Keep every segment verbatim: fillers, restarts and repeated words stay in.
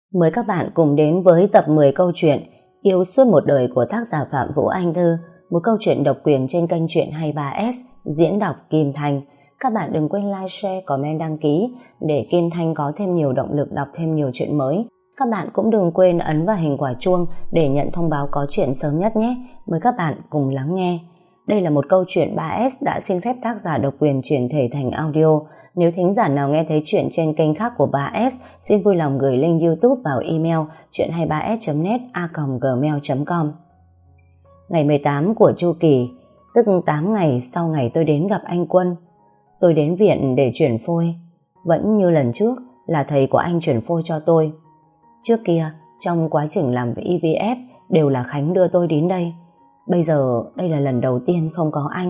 Mời các bạn cùng đến với tập mười câu chuyện Yêu suốt một đời của tác giả Phạm Vũ Anh Thư, một câu chuyện độc quyền trên kênh Truyện hai mươi ba ét, diễn đọc Kim Thanh. Các bạn đừng quên like, share, comment, đăng ký để Kim Thanh có thêm nhiều động lực đọc thêm nhiều chuyện mới. Các bạn cũng đừng quên ấn vào hình quả chuông để nhận thông báo có chuyện sớm nhất nhé. Mời các bạn cùng lắng nghe. Đây là một câu chuyện ba ét đã xin phép tác giả độc quyền chuyển thể thành audio. Nếu thính giả nào nghe thấy chuyện trên kênh khác của ba ét, xin vui lòng gửi link YouTube vào email chuyện hai mươi ba s chấm net a còng gmail chấm com. Ngày mười tám của chu kỳ, tức tám ngày sau ngày tôi đến gặp anh Quân. Tôi đến viện để chuyển phôi. Vẫn như lần trước là thầy của anh chuyển phôi cho tôi. Trước kia, trong quá trình làm với i vê ép đều là Khánh đưa tôi đến đây. Bây giờ đây là lần đầu tiên không có anh.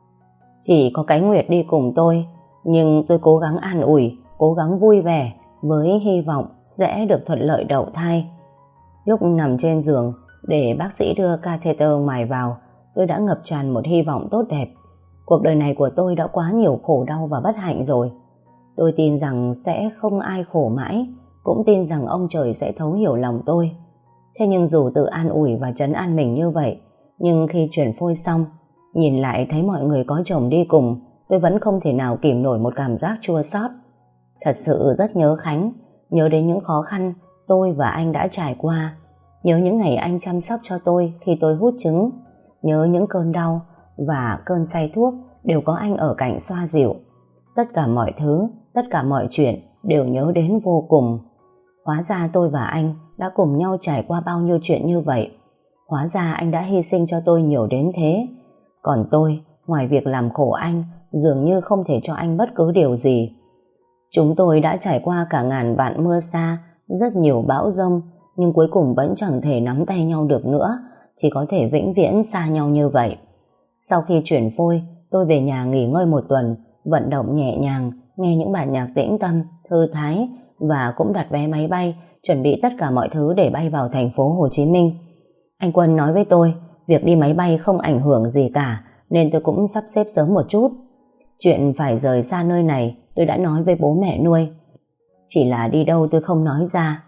Chỉ có cái Nguyệt đi cùng tôi, nhưng tôi cố gắng an ủi, cố gắng vui vẻ với hy vọng sẽ được thuận lợi đậu thai. Lúc nằm trên giường để bác sĩ đưa catheter mài vào, tôi đã ngập tràn một hy vọng tốt đẹp. Cuộc đời này của tôi đã quá nhiều khổ đau và bất hạnh rồi. Tôi tin rằng sẽ không ai khổ mãi, cũng tin rằng ông trời sẽ thấu hiểu lòng tôi. Thế nhưng dù tự an ủi và trấn an mình như vậy, nhưng khi chuyển phôi xong, nhìn lại thấy mọi người có chồng đi cùng, tôi vẫn không thể nào kìm nổi một cảm giác chua xót. Thật sự rất nhớ Khánh, nhớ đến những khó khăn tôi và anh đã trải qua, nhớ những ngày anh chăm sóc cho tôi khi tôi hút trứng, nhớ những cơn đau và cơn say thuốc đều có anh ở cạnh xoa dịu. Tất cả mọi thứ, tất cả mọi chuyện đều nhớ đến vô cùng. Hóa ra tôi và anh đã cùng nhau trải qua bao nhiêu chuyện như vậy. Hóa ra anh đã hy sinh cho tôi nhiều đến thế. Còn tôi, ngoài việc làm khổ anh, dường như không thể cho anh bất cứ điều gì. Chúng tôi đã trải qua cả ngàn vạn mưa sa, rất nhiều bão giông, nhưng cuối cùng vẫn chẳng thể nắm tay nhau được nữa, chỉ có thể vĩnh viễn xa nhau như vậy. Sau khi chuyển phôi, tôi về nhà nghỉ ngơi một tuần, vận động nhẹ nhàng, nghe những bản nhạc tĩnh tâm, thư thái và cũng đặt vé máy bay, chuẩn bị tất cả mọi thứ để bay vào thành phố Hồ Chí Minh. Anh Quân nói với tôi, việc đi máy bay không ảnh hưởng gì cả, nên tôi cũng sắp xếp sớm một chút. Chuyện phải rời xa nơi này, tôi đã nói với bố mẹ nuôi. Chỉ là đi đâu tôi không nói ra.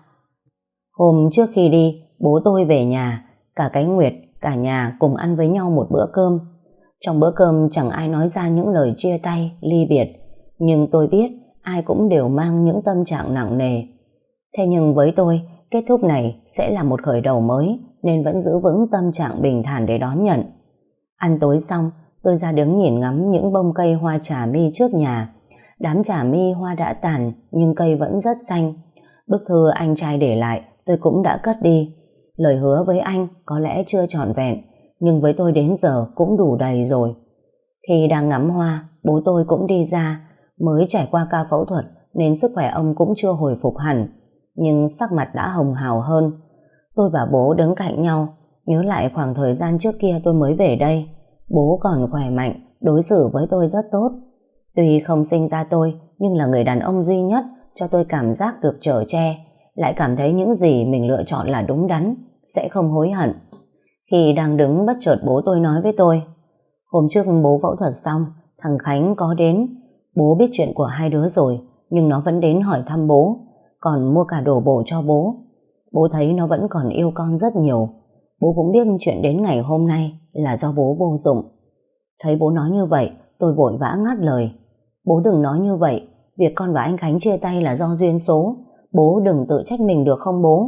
Hôm trước khi đi, bố tôi về nhà, cả cái Nguyệt, cả nhà cùng ăn với nhau một bữa cơm. Trong bữa cơm chẳng ai nói ra những lời chia tay, ly biệt, nhưng tôi biết ai cũng đều mang những tâm trạng nặng nề. Thế nhưng với tôi, kết thúc này sẽ là một khởi đầu mới, nên vẫn giữ vững tâm trạng bình thản để đón nhận. Ăn tối xong, tôi ra đứng nhìn ngắm những bông cây hoa trà my trước nhà. Đám trà my hoa đã tàn, nhưng cây vẫn rất xanh. Bức thư anh trai để lại, tôi cũng đã cất đi. Lời hứa với anh có lẽ chưa trọn vẹn, nhưng với tôi đến giờ cũng đủ đầy rồi. Khi đang ngắm hoa, bố tôi cũng đi ra. Mới trải qua ca phẫu thuật, nên sức khỏe ông cũng chưa hồi phục hẳn, nhưng sắc mặt đã hồng hào hơn. Tôi và bố đứng cạnh nhau, nhớ lại khoảng thời gian trước kia tôi mới về đây. Bố còn khỏe mạnh, đối xử với tôi rất tốt. Tuy không sinh ra tôi, nhưng là người đàn ông duy nhất cho tôi cảm giác được chở che, lại cảm thấy những gì mình lựa chọn là đúng đắn, sẽ không hối hận. Khi đang đứng, bất chợt bố tôi nói với tôi, hôm trước bố phẫu thuật xong, thằng Khánh có đến. Bố biết chuyện của hai đứa rồi, nhưng nó vẫn đến hỏi thăm bố, còn mua cả đồ bổ cho bố. Bố thấy nó vẫn còn yêu con rất nhiều. Bố cũng biết chuyện đến ngày hôm nay là do bố vô dụng. Thấy bố nói như vậy, tôi vội vã ngắt lời. Bố đừng nói như vậy, việc con và anh Khánh chia tay là do duyên số. Bố đừng tự trách mình được không bố?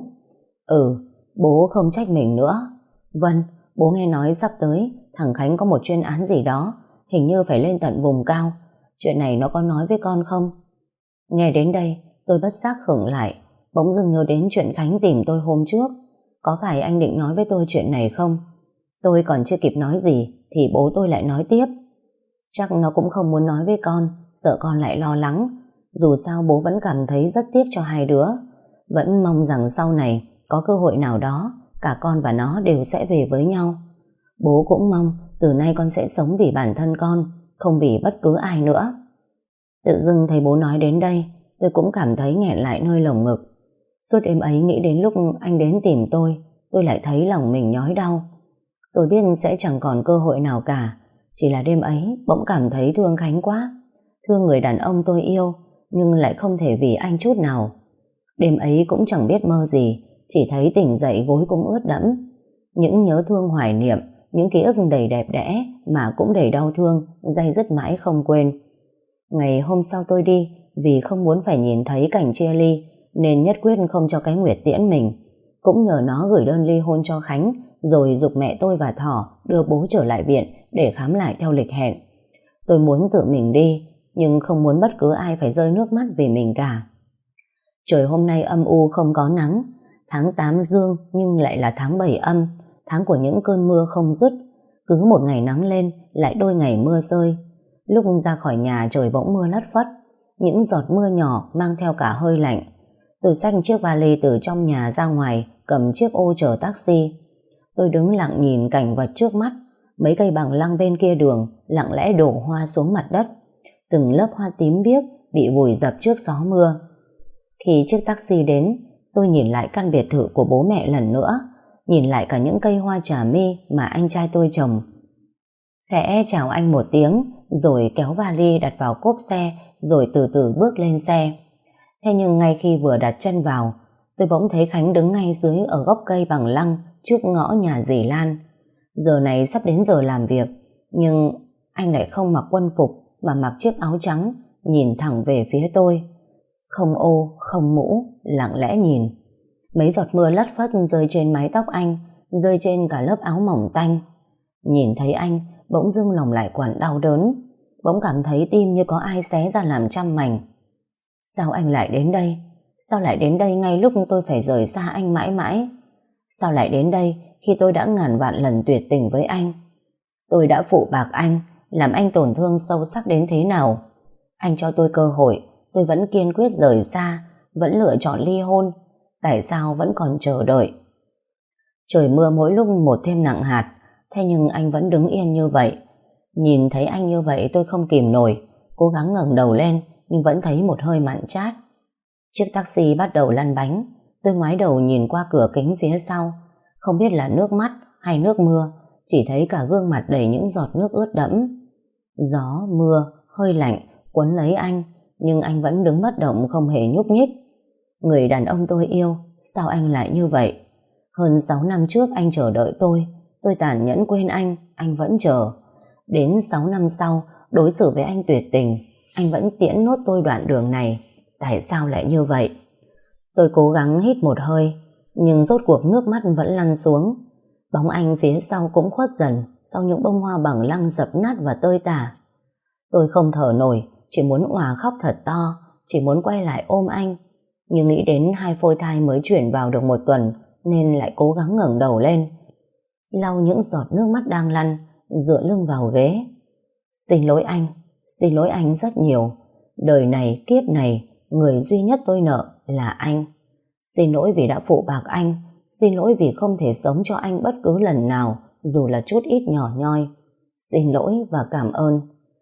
Ừ, bố không trách mình nữa. Vâng, bố nghe nói sắp tới thằng Khánh có một chuyên án gì đó, hình như phải lên tận vùng cao. Chuyện này nó có nói với con không? Nghe đến đây, tôi bất giác khựng lại, bỗng dưng nhớ đến chuyện Khánh tìm tôi hôm trước. Có phải anh định nói với tôi chuyện này không? Tôi còn chưa kịp nói gì thì bố tôi lại nói tiếp. Chắc nó cũng không muốn nói với con, sợ con lại lo lắng. Dù sao bố vẫn cảm thấy rất tiếc cho hai đứa. Vẫn mong rằng sau này có cơ hội nào đó cả con và nó đều sẽ về với nhau. Bố cũng mong từ nay con sẽ sống vì bản thân con, không vì bất cứ ai nữa. Tự dưng thấy bố nói đến đây, tôi cũng cảm thấy nghẹn lại nơi lồng ngực. Suốt đêm ấy nghĩ đến lúc anh đến tìm tôi, tôi lại thấy lòng mình nhói đau. Tôi biết sẽ chẳng còn cơ hội nào cả, chỉ là đêm ấy bỗng cảm thấy thương Khánh quá. Thương người đàn ông tôi yêu, nhưng lại không thể vì anh chút nào. Đêm ấy cũng chẳng biết mơ gì, chỉ thấy tỉnh dậy gối cũng ướt đẫm. Những nhớ thương hoài niệm, những ký ức đầy đẹp đẽ mà cũng đầy đau thương, day dứt mãi không quên. Ngày hôm sau tôi đi, vì không muốn phải nhìn thấy cảnh chia ly, nên nhất quyết không cho cái Nguyệt tiễn mình. Cũng nhờ nó gửi đơn ly hôn cho Khánh, rồi giục mẹ tôi và Thỏ đưa bố trở lại viện để khám lại theo lịch hẹn. Tôi muốn tự mình đi, nhưng không muốn bất cứ ai phải rơi nước mắt vì mình cả. Trời hôm nay âm u không có nắng, tháng tám dương nhưng lại là tháng bảy âm, tháng của những cơn mưa không dứt. Cứ một ngày nắng lên lại đôi ngày mưa rơi. Lúc ra khỏi nhà trời bỗng mưa lất phất, những giọt mưa nhỏ mang theo cả hơi lạnh. Tôi xách chiếc vali từ trong nhà ra ngoài, cầm chiếc ô chờ taxi. Tôi đứng lặng nhìn cảnh vật trước mắt. Mấy cây bằng lăng bên kia đường lặng lẽ đổ hoa xuống mặt đất. Từng lớp hoa tím biếc bị vùi dập trước gió mưa. Khi chiếc taxi đến, tôi nhìn lại căn biệt thự của bố mẹ lần nữa, nhìn lại cả những cây hoa trà my mà anh trai tôi trồng. Khẽ chào anh một tiếng, rồi kéo vali đặt vào cốp xe, rồi từ từ bước lên xe. Thế nhưng ngay khi vừa đặt chân vào, tôi bỗng thấy Khánh đứng ngay dưới ở gốc cây bằng lăng trước ngõ nhà dì Lan. Giờ này sắp đến giờ làm việc, nhưng anh lại không mặc quân phục mà mặc chiếc áo trắng, nhìn thẳng về phía tôi. Không ô, không mũ, lặng lẽ nhìn. Mấy giọt mưa lất phất rơi trên mái tóc anh, rơi trên cả lớp áo mỏng tanh. Nhìn thấy anh, bỗng dưng lòng lại quặn đau đớn, bỗng cảm thấy tim như có ai xé ra làm trăm mảnh. Sao anh lại đến đây? Sao lại đến đây ngay lúc tôi phải rời xa anh mãi mãi? Sao lại đến đây khi tôi đã ngàn vạn lần tuyệt tình với anh? Tôi đã phụ bạc anh, làm anh tổn thương sâu sắc đến thế nào? Anh cho tôi cơ hội, tôi vẫn kiên quyết rời xa, vẫn lựa chọn ly hôn. Tại sao vẫn còn chờ đợi? Trời mưa mỗi lúc một thêm nặng hạt, thế nhưng anh vẫn đứng yên như vậy. Nhìn thấy anh như vậy tôi không kìm nổi, cố gắng ngẩng đầu lên nhưng vẫn thấy một hơi mặn chát. Chiếc taxi bắt đầu lăn bánh. Tôi ngoái đầu nhìn qua cửa kính phía sau, không biết là nước mắt hay nước mưa, chỉ thấy cả gương mặt đầy những giọt nước ướt đẫm. Gió, mưa, hơi lạnh cuốn lấy anh, nhưng anh vẫn đứng bất động không hề nhúc nhích. Người đàn ông tôi yêu, sao anh lại như vậy? Hơn sáu năm trước anh chờ đợi tôi, tôi tàn nhẫn quên anh, anh vẫn chờ. Đến sáu năm sau, đối xử với anh tuyệt tình, anh vẫn tiễn nốt tôi đoạn đường này. Tại sao lại như vậy? Tôi cố gắng hít một hơi, nhưng rốt cuộc nước mắt vẫn lăn xuống. Bóng anh phía sau cũng khuất dần sau những bông hoa bằng lăng dập nát và tơi tả. Tôi không thở nổi, chỉ muốn òa khóc thật to, chỉ muốn quay lại ôm anh. Nhưng nghĩ đến hai phôi thai mới chuyển vào được một tuần, nên lại cố gắng ngẩng đầu lên, lau những giọt nước mắt đang lăn, dựa lưng vào ghế. Xin lỗi anh, xin lỗi anh rất nhiều. Đời này, kiếp này, người duy nhất tôi nợ là anh. Xin lỗi vì đã phụ bạc anh, xin lỗi vì không thể sống cho anh bất cứ lần nào, dù là chút ít nhỏ nhoi. Xin lỗi và cảm ơn.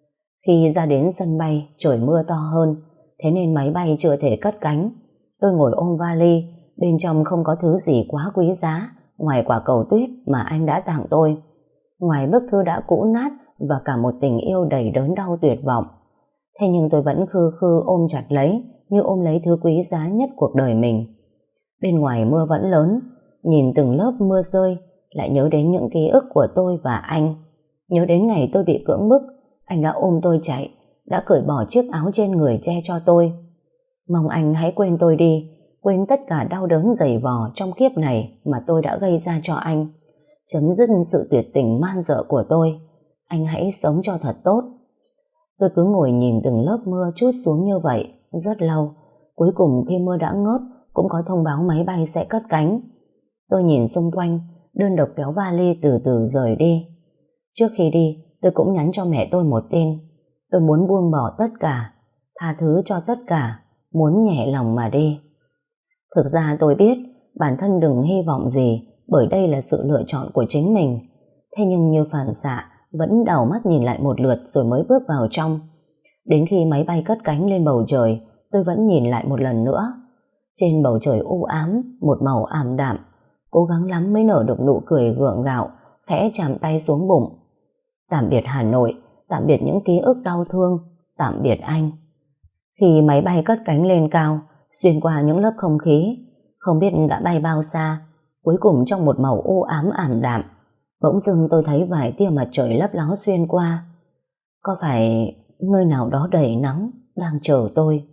Khi ra đến sân bay, trời mưa to hơn, thế nên máy bay chưa thể cất cánh. Tôi ngồi ôm vali, bên trong không có thứ gì quá quý giá ngoài quả cầu tuyết mà anh đã tặng tôi, ngoài bức thư đã cũ nát và cả một tình yêu đầy đớn đau tuyệt vọng. Thế nhưng tôi vẫn khư khư ôm chặt lấy, như ôm lấy thứ quý giá nhất cuộc đời mình. Bên ngoài mưa vẫn lớn, nhìn từng lớp mưa rơi, lại nhớ đến những ký ức của tôi và anh. Nhớ đến ngày tôi bị cưỡng bức, anh đã ôm tôi chạy, đã cởi bỏ chiếc áo trên người che cho tôi. Mong anh hãy quên tôi đi, quên tất cả đau đớn dày vò trong kiếp này mà tôi đã gây ra cho anh. Chấm dứt sự tuyệt tình man dợ của tôi. Anh hãy sống cho thật tốt. Tôi cứ ngồi nhìn từng lớp mưa trút xuống như vậy rất lâu. Cuối cùng khi mưa đã ngớt, cũng có thông báo máy bay sẽ cất cánh. Tôi nhìn xung quanh, đơn độc kéo vali từ từ rời đi. Trước khi đi, tôi cũng nhắn cho mẹ tôi một tin. Tôi muốn buông bỏ tất cả, tha thứ cho tất cả, muốn nhẹ lòng mà đi. Thực ra tôi biết bản thân đừng hy vọng gì, bởi đây là sự lựa chọn của chính mình. Thế nhưng như phản xạ, vẫn đảo mắt nhìn lại một lượt rồi mới bước vào trong. Đến khi máy bay cất cánh lên bầu trời, tôi vẫn nhìn lại một lần nữa. Trên bầu trời u ám, một màu ảm đạm, cố gắng lắm mới nở được nụ cười gượng gạo, khẽ chạm tay xuống bụng. Tạm biệt Hà Nội, tạm biệt những ký ức đau thương, tạm biệt anh. Khi máy bay cất cánh lên cao, xuyên qua những lớp không khí, không biết đã bay bao xa, cuối cùng trong một màu u ám ảm đạm, bỗng dưng tôi thấy vài tia mặt trời lấp ló xuyên qua. Có phải nơi nào đó đầy nắng đang chờ tôi?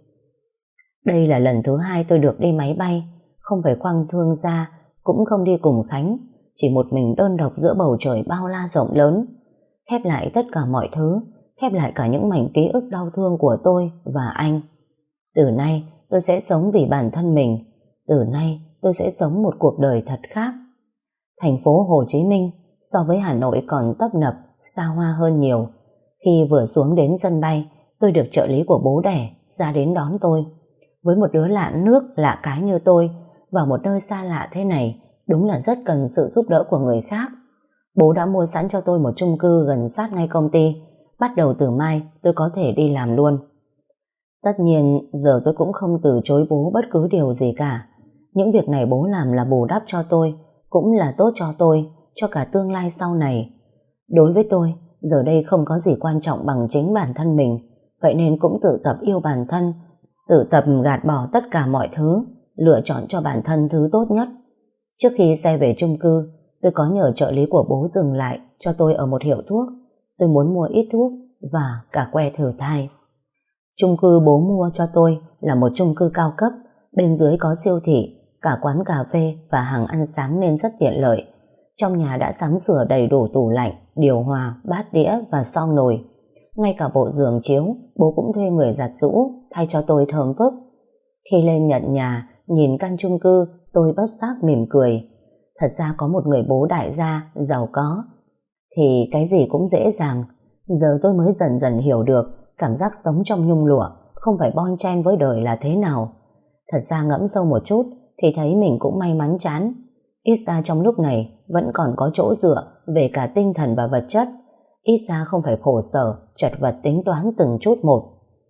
Đây là lần thứ hai tôi được đi máy bay, không phải khoang thương gia, cũng không đi cùng Khánh, chỉ một mình đơn độc giữa bầu trời bao la rộng lớn, khép lại tất cả mọi thứ, khép lại cả những mảnh ký ức đau thương của tôi và anh. Từ nay tôi sẽ sống vì bản thân mình, từ nay tôi sẽ sống một cuộc đời thật khác. Thành phố Hồ Chí Minh so với Hà Nội còn tấp nập, xa hoa hơn nhiều. Khi vừa xuống đến sân bay, tôi được trợ lý của bố đẻ ra đến đón tôi. Với một đứa lạ nước lạ cái như tôi, vào một nơi xa lạ thế này, đúng là rất cần sự giúp đỡ của người khác. Bố đã mua sẵn cho tôi một chung cư gần sát ngay công ty. Bắt đầu từ mai tôi có thể đi làm luôn. Tất nhiên giờ tôi cũng không từ chối bố bất cứ điều gì cả. Những việc này bố làm là bù đắp cho tôi, cũng là tốt cho tôi, cho cả tương lai sau này. Đối với tôi, giờ đây không có gì quan trọng bằng chính bản thân mình. Vậy nên cũng tự tập yêu bản thân, tự tập gạt bỏ tất cả mọi thứ, lựa chọn cho bản thân thứ tốt nhất. Trước khi xe về chung cư, tôi có nhờ trợ lý của bố dừng lại cho tôi ở một hiệu thuốc. Tôi muốn mua ít thuốc và cả que thử thai. Chung cư bố mua cho tôi là một chung cư cao cấp, bên dưới có siêu thị, cả quán cà phê và hàng ăn sáng nên rất tiện lợi. Trong nhà đã sắm sửa đầy đủ tủ lạnh, điều hòa, bát đĩa và xoong nồi. Ngay cả bộ giường chiếu, bố cũng thuê người giặt giũ thay cho tôi thơm phức. Khi lên nhận nhà, nhìn căn chung cư, tôi bất giác mỉm cười. Thật ra có một người bố đại gia, giàu có, thì cái gì cũng dễ dàng. Giờ tôi mới dần dần hiểu được cảm giác sống trong nhung lụa, không phải bon chen với đời là thế nào. Thật ra ngẫm sâu một chút thì thấy mình cũng may mắn chán. Ít ra trong lúc này vẫn còn có chỗ dựa về cả tinh thần và vật chất. Ít ra không phải khổ sở, chật vật tính toán từng chút một.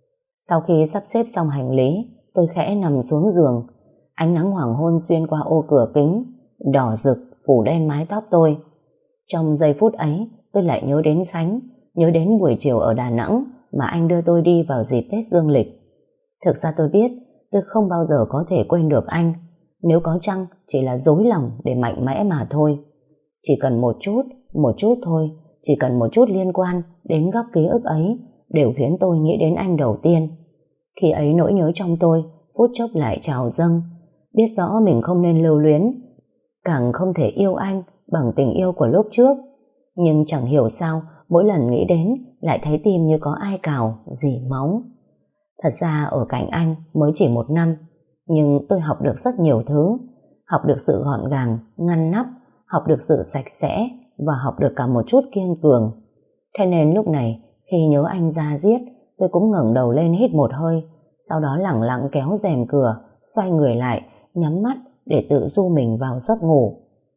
Sau khi sắp xếp xong hành lý, tôi khẽ nằm xuống giường. Ánh nắng hoàng hôn xuyên qua ô cửa kính, đỏ rực phủ đen mái tóc tôi. Trong giây phút ấy, tôi lại nhớ đến Khánh, nhớ đến buổi chiều ở Đà Nẵng mà anh đưa tôi đi vào dịp Tết Dương lịch. Thực ra tôi biết tôi không bao giờ có thể quên được anh. Nếu có chăng chỉ là dối lòng để mạnh mẽ mà thôi. Chỉ cần một chút, một chút thôi, chỉ cần một chút liên quan đến góc ký ức ấy đều khiến tôi nghĩ đến anh đầu tiên. Khi ấy nỗi nhớ trong tôi phút chốc lại trào dâng. Biết rõ mình không nên lưu luyến, càng không thể yêu anh bằng tình yêu của lúc trước. Nhưng chẳng hiểu sao mỗi lần nghĩ đến lại thấy tim như có ai cào, dì máu. Thật ra ở cạnh anh mới chỉ một năm, nhưng tôi học được rất nhiều thứ. Học được sự gọn gàng, ngăn nắp, học được sự sạch sẽ và học được cả một chút kiên cường. Thế nên lúc này khi nhớ anh ra diết, tôi cũng ngẩng đầu lên hít một hơi, sau đó lẳng lặng kéo rèm cửa, xoay người lại, nhắm mắt để tự du mình vào giấc ngủ.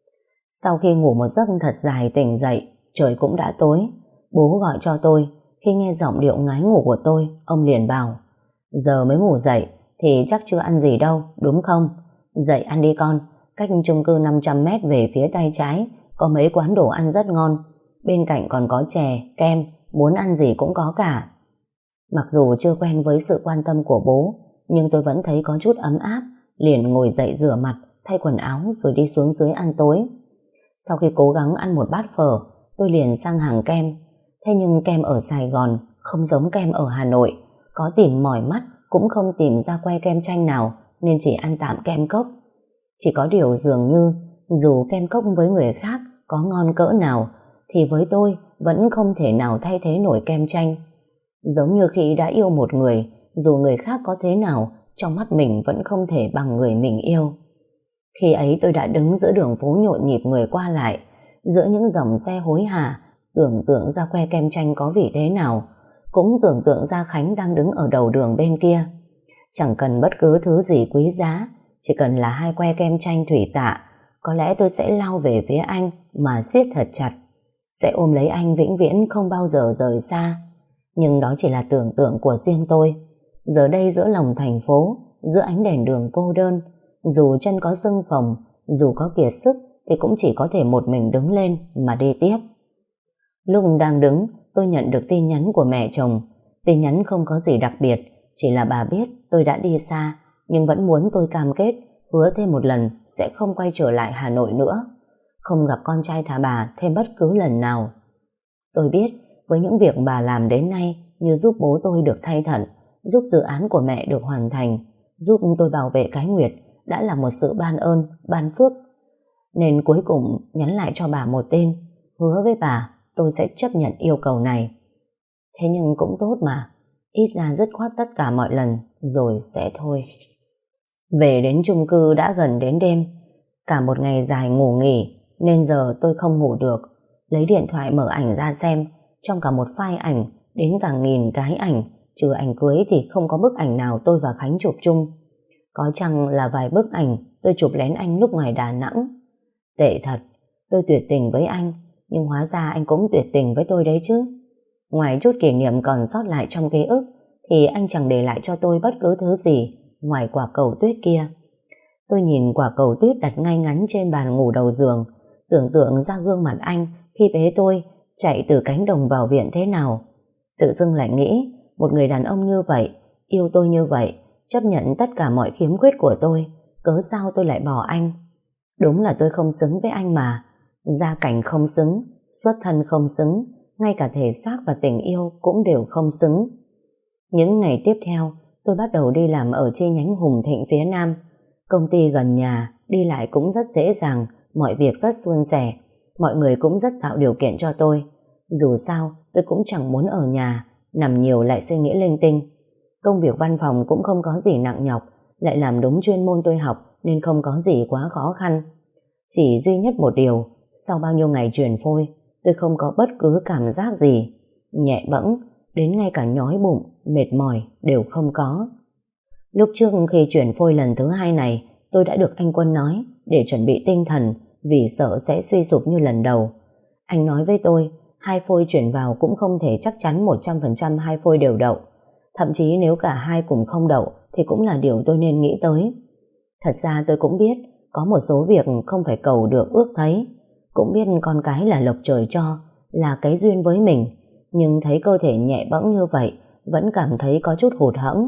Sau khi ngủ một giấc thật dài tỉnh dậy, trời cũng đã tối. Bố gọi cho tôi. Khi nghe giọng điệu ngái ngủ của tôi, ông liền bảo: giờ mới ngủ dậy thì chắc chưa ăn gì đâu, đúng không? Dậy ăn đi con, cách chung cư năm trăm mét về phía tay trái có mấy quán đồ ăn rất ngon, bên cạnh còn có chè, kem, muốn ăn gì cũng có cả. Mặc dù chưa quen với sự quan tâm của bố, nhưng tôi vẫn thấy có chút ấm áp, liền ngồi dậy rửa mặt, thay quần áo rồi đi xuống dưới ăn tối. Sau khi cố gắng ăn một bát phở, tôi liền sang hàng kem. Thế nhưng kem ở Sài Gòn không giống kem ở Hà Nội, có tìm mỏi mắt cũng không tìm ra que kem chanh nào, nên chỉ ăn tạm kem cốc. Chỉ có điều dường như dù kem cốc với người khác có ngon cỡ nào thì với tôi vẫn không thể nào thay thế nổi kem chanh. Giống như khi đã yêu một người, dù người khác có thế nào, trong mắt mình vẫn không thể bằng người mình yêu. Khi ấy tôi đã đứng giữa đường phố nhộn nhịp người qua lại, giữa những dòng xe hối hả, tưởng tượng ra que kem chanh có vị thế nào, cũng tưởng tượng ra Khánh đang đứng ở đầu đường bên kia. Chẳng cần bất cứ thứ gì quý giá, chỉ cần là hai que kem chanh thủy tạ, có lẽ tôi sẽ lao về phía anh mà siết thật chặt, sẽ ôm lấy anh vĩnh viễn không bao giờ rời xa. Nhưng đó chỉ là tưởng tượng của riêng tôi. Giờ đây giữa lòng thành phố, giữa ánh đèn đường cô đơn, dù chân có sưng phồng, dù có kiệt sức, thì cũng chỉ có thể một mình đứng lên mà đi tiếp. Lúc đang đứng, tôi nhận được tin nhắn của mẹ chồng. Tin nhắn không có gì đặc biệt, chỉ là bà biết tôi đã đi xa, nhưng vẫn muốn tôi cam kết hứa thêm một lần sẽ không quay trở lại Hà Nội nữa, không gặp con trai thà bà thêm bất cứ lần nào. Tôi biết với những việc bà làm đến nay như giúp bố tôi được thay thận, giúp dự án của mẹ được hoàn thành, giúp tôi bảo vệ cái Nguyệt đã là một sự ban ơn, ban phước. Nên cuối cùng nhắn lại cho bà một tin, hứa với bà tôi sẽ chấp nhận yêu cầu này. Thế nhưng cũng tốt mà, ít ra dứt khoát tất cả mọi lần rồi sẽ thôi. Về đến chung cư đã gần đến đêm, cả một ngày dài ngủ nghỉ nên giờ tôi không ngủ được. Lấy điện thoại mở ảnh ra xem, trong cả một file ảnh đến cả nghìn cái ảnh, trừ ảnh cưới thì không có bức ảnh nào tôi và Khánh chụp chung. Có chăng là vài bức ảnh tôi chụp lén anh lúc ngoài Đà Nẵng. Tệ thật, tôi tuyệt tình với anh, nhưng hóa ra anh cũng tuyệt tình với tôi đấy chứ. Ngoài chút kỷ niệm còn sót lại trong ký ức thì anh chẳng để lại cho tôi bất cứ thứ gì ngoài quả cầu tuyết kia. Tôi nhìn quả cầu tuyết đặt ngay ngắn trên bàn ngủ đầu giường, tưởng tượng ra gương mặt anh khi bế tôi chạy từ cánh đồng vào viện thế nào. Tự dưng lại nghĩ, một người đàn ông như vậy, yêu tôi như vậy, chấp nhận tất cả mọi khiếm khuyết của tôi, cớ sao tôi lại bỏ anh? Đúng là tôi không xứng với anh mà, gia cảnh không xứng, xuất thân không xứng, ngay cả thể xác và tình yêu cũng đều không xứng. Những ngày tiếp theo, tôi bắt đầu đi làm ở chi nhánh Hùng Thịnh phía Nam. Công ty gần nhà, đi lại cũng rất dễ dàng, mọi việc rất suôn sẻ, mọi người cũng rất tạo điều kiện cho tôi. Dù sao, tôi cũng chẳng muốn ở nhà, nằm nhiều lại suy nghĩ linh tinh. Công việc văn phòng cũng không có gì nặng nhọc, lại làm đúng chuyên môn tôi học nên không có gì quá khó khăn. Chỉ duy nhất một điều, sau bao nhiêu ngày chuyển phôi, tôi không có bất cứ cảm giác gì. Nhẹ bẫng, đến ngay cả nhói bụng, mệt mỏi đều không có. Lúc trước khi chuyển phôi lần thứ hai này, tôi đã được anh Quân nói để chuẩn bị tinh thần vì sợ sẽ suy sụp như lần đầu. Anh nói với tôi, hai phôi chuyển vào cũng không thể chắc chắn một trăm phần trăm hai phôi đều đậu. Thậm chí nếu cả hai cùng không đậu thì cũng là điều tôi nên nghĩ tới. Thật ra tôi cũng biết có một số việc không phải cầu được ước thấy, cũng biết con cái là lộc trời cho, là cái duyên với mình, nhưng thấy cơ thể nhẹ bẫng như vậy vẫn cảm thấy có chút hụt hẫng.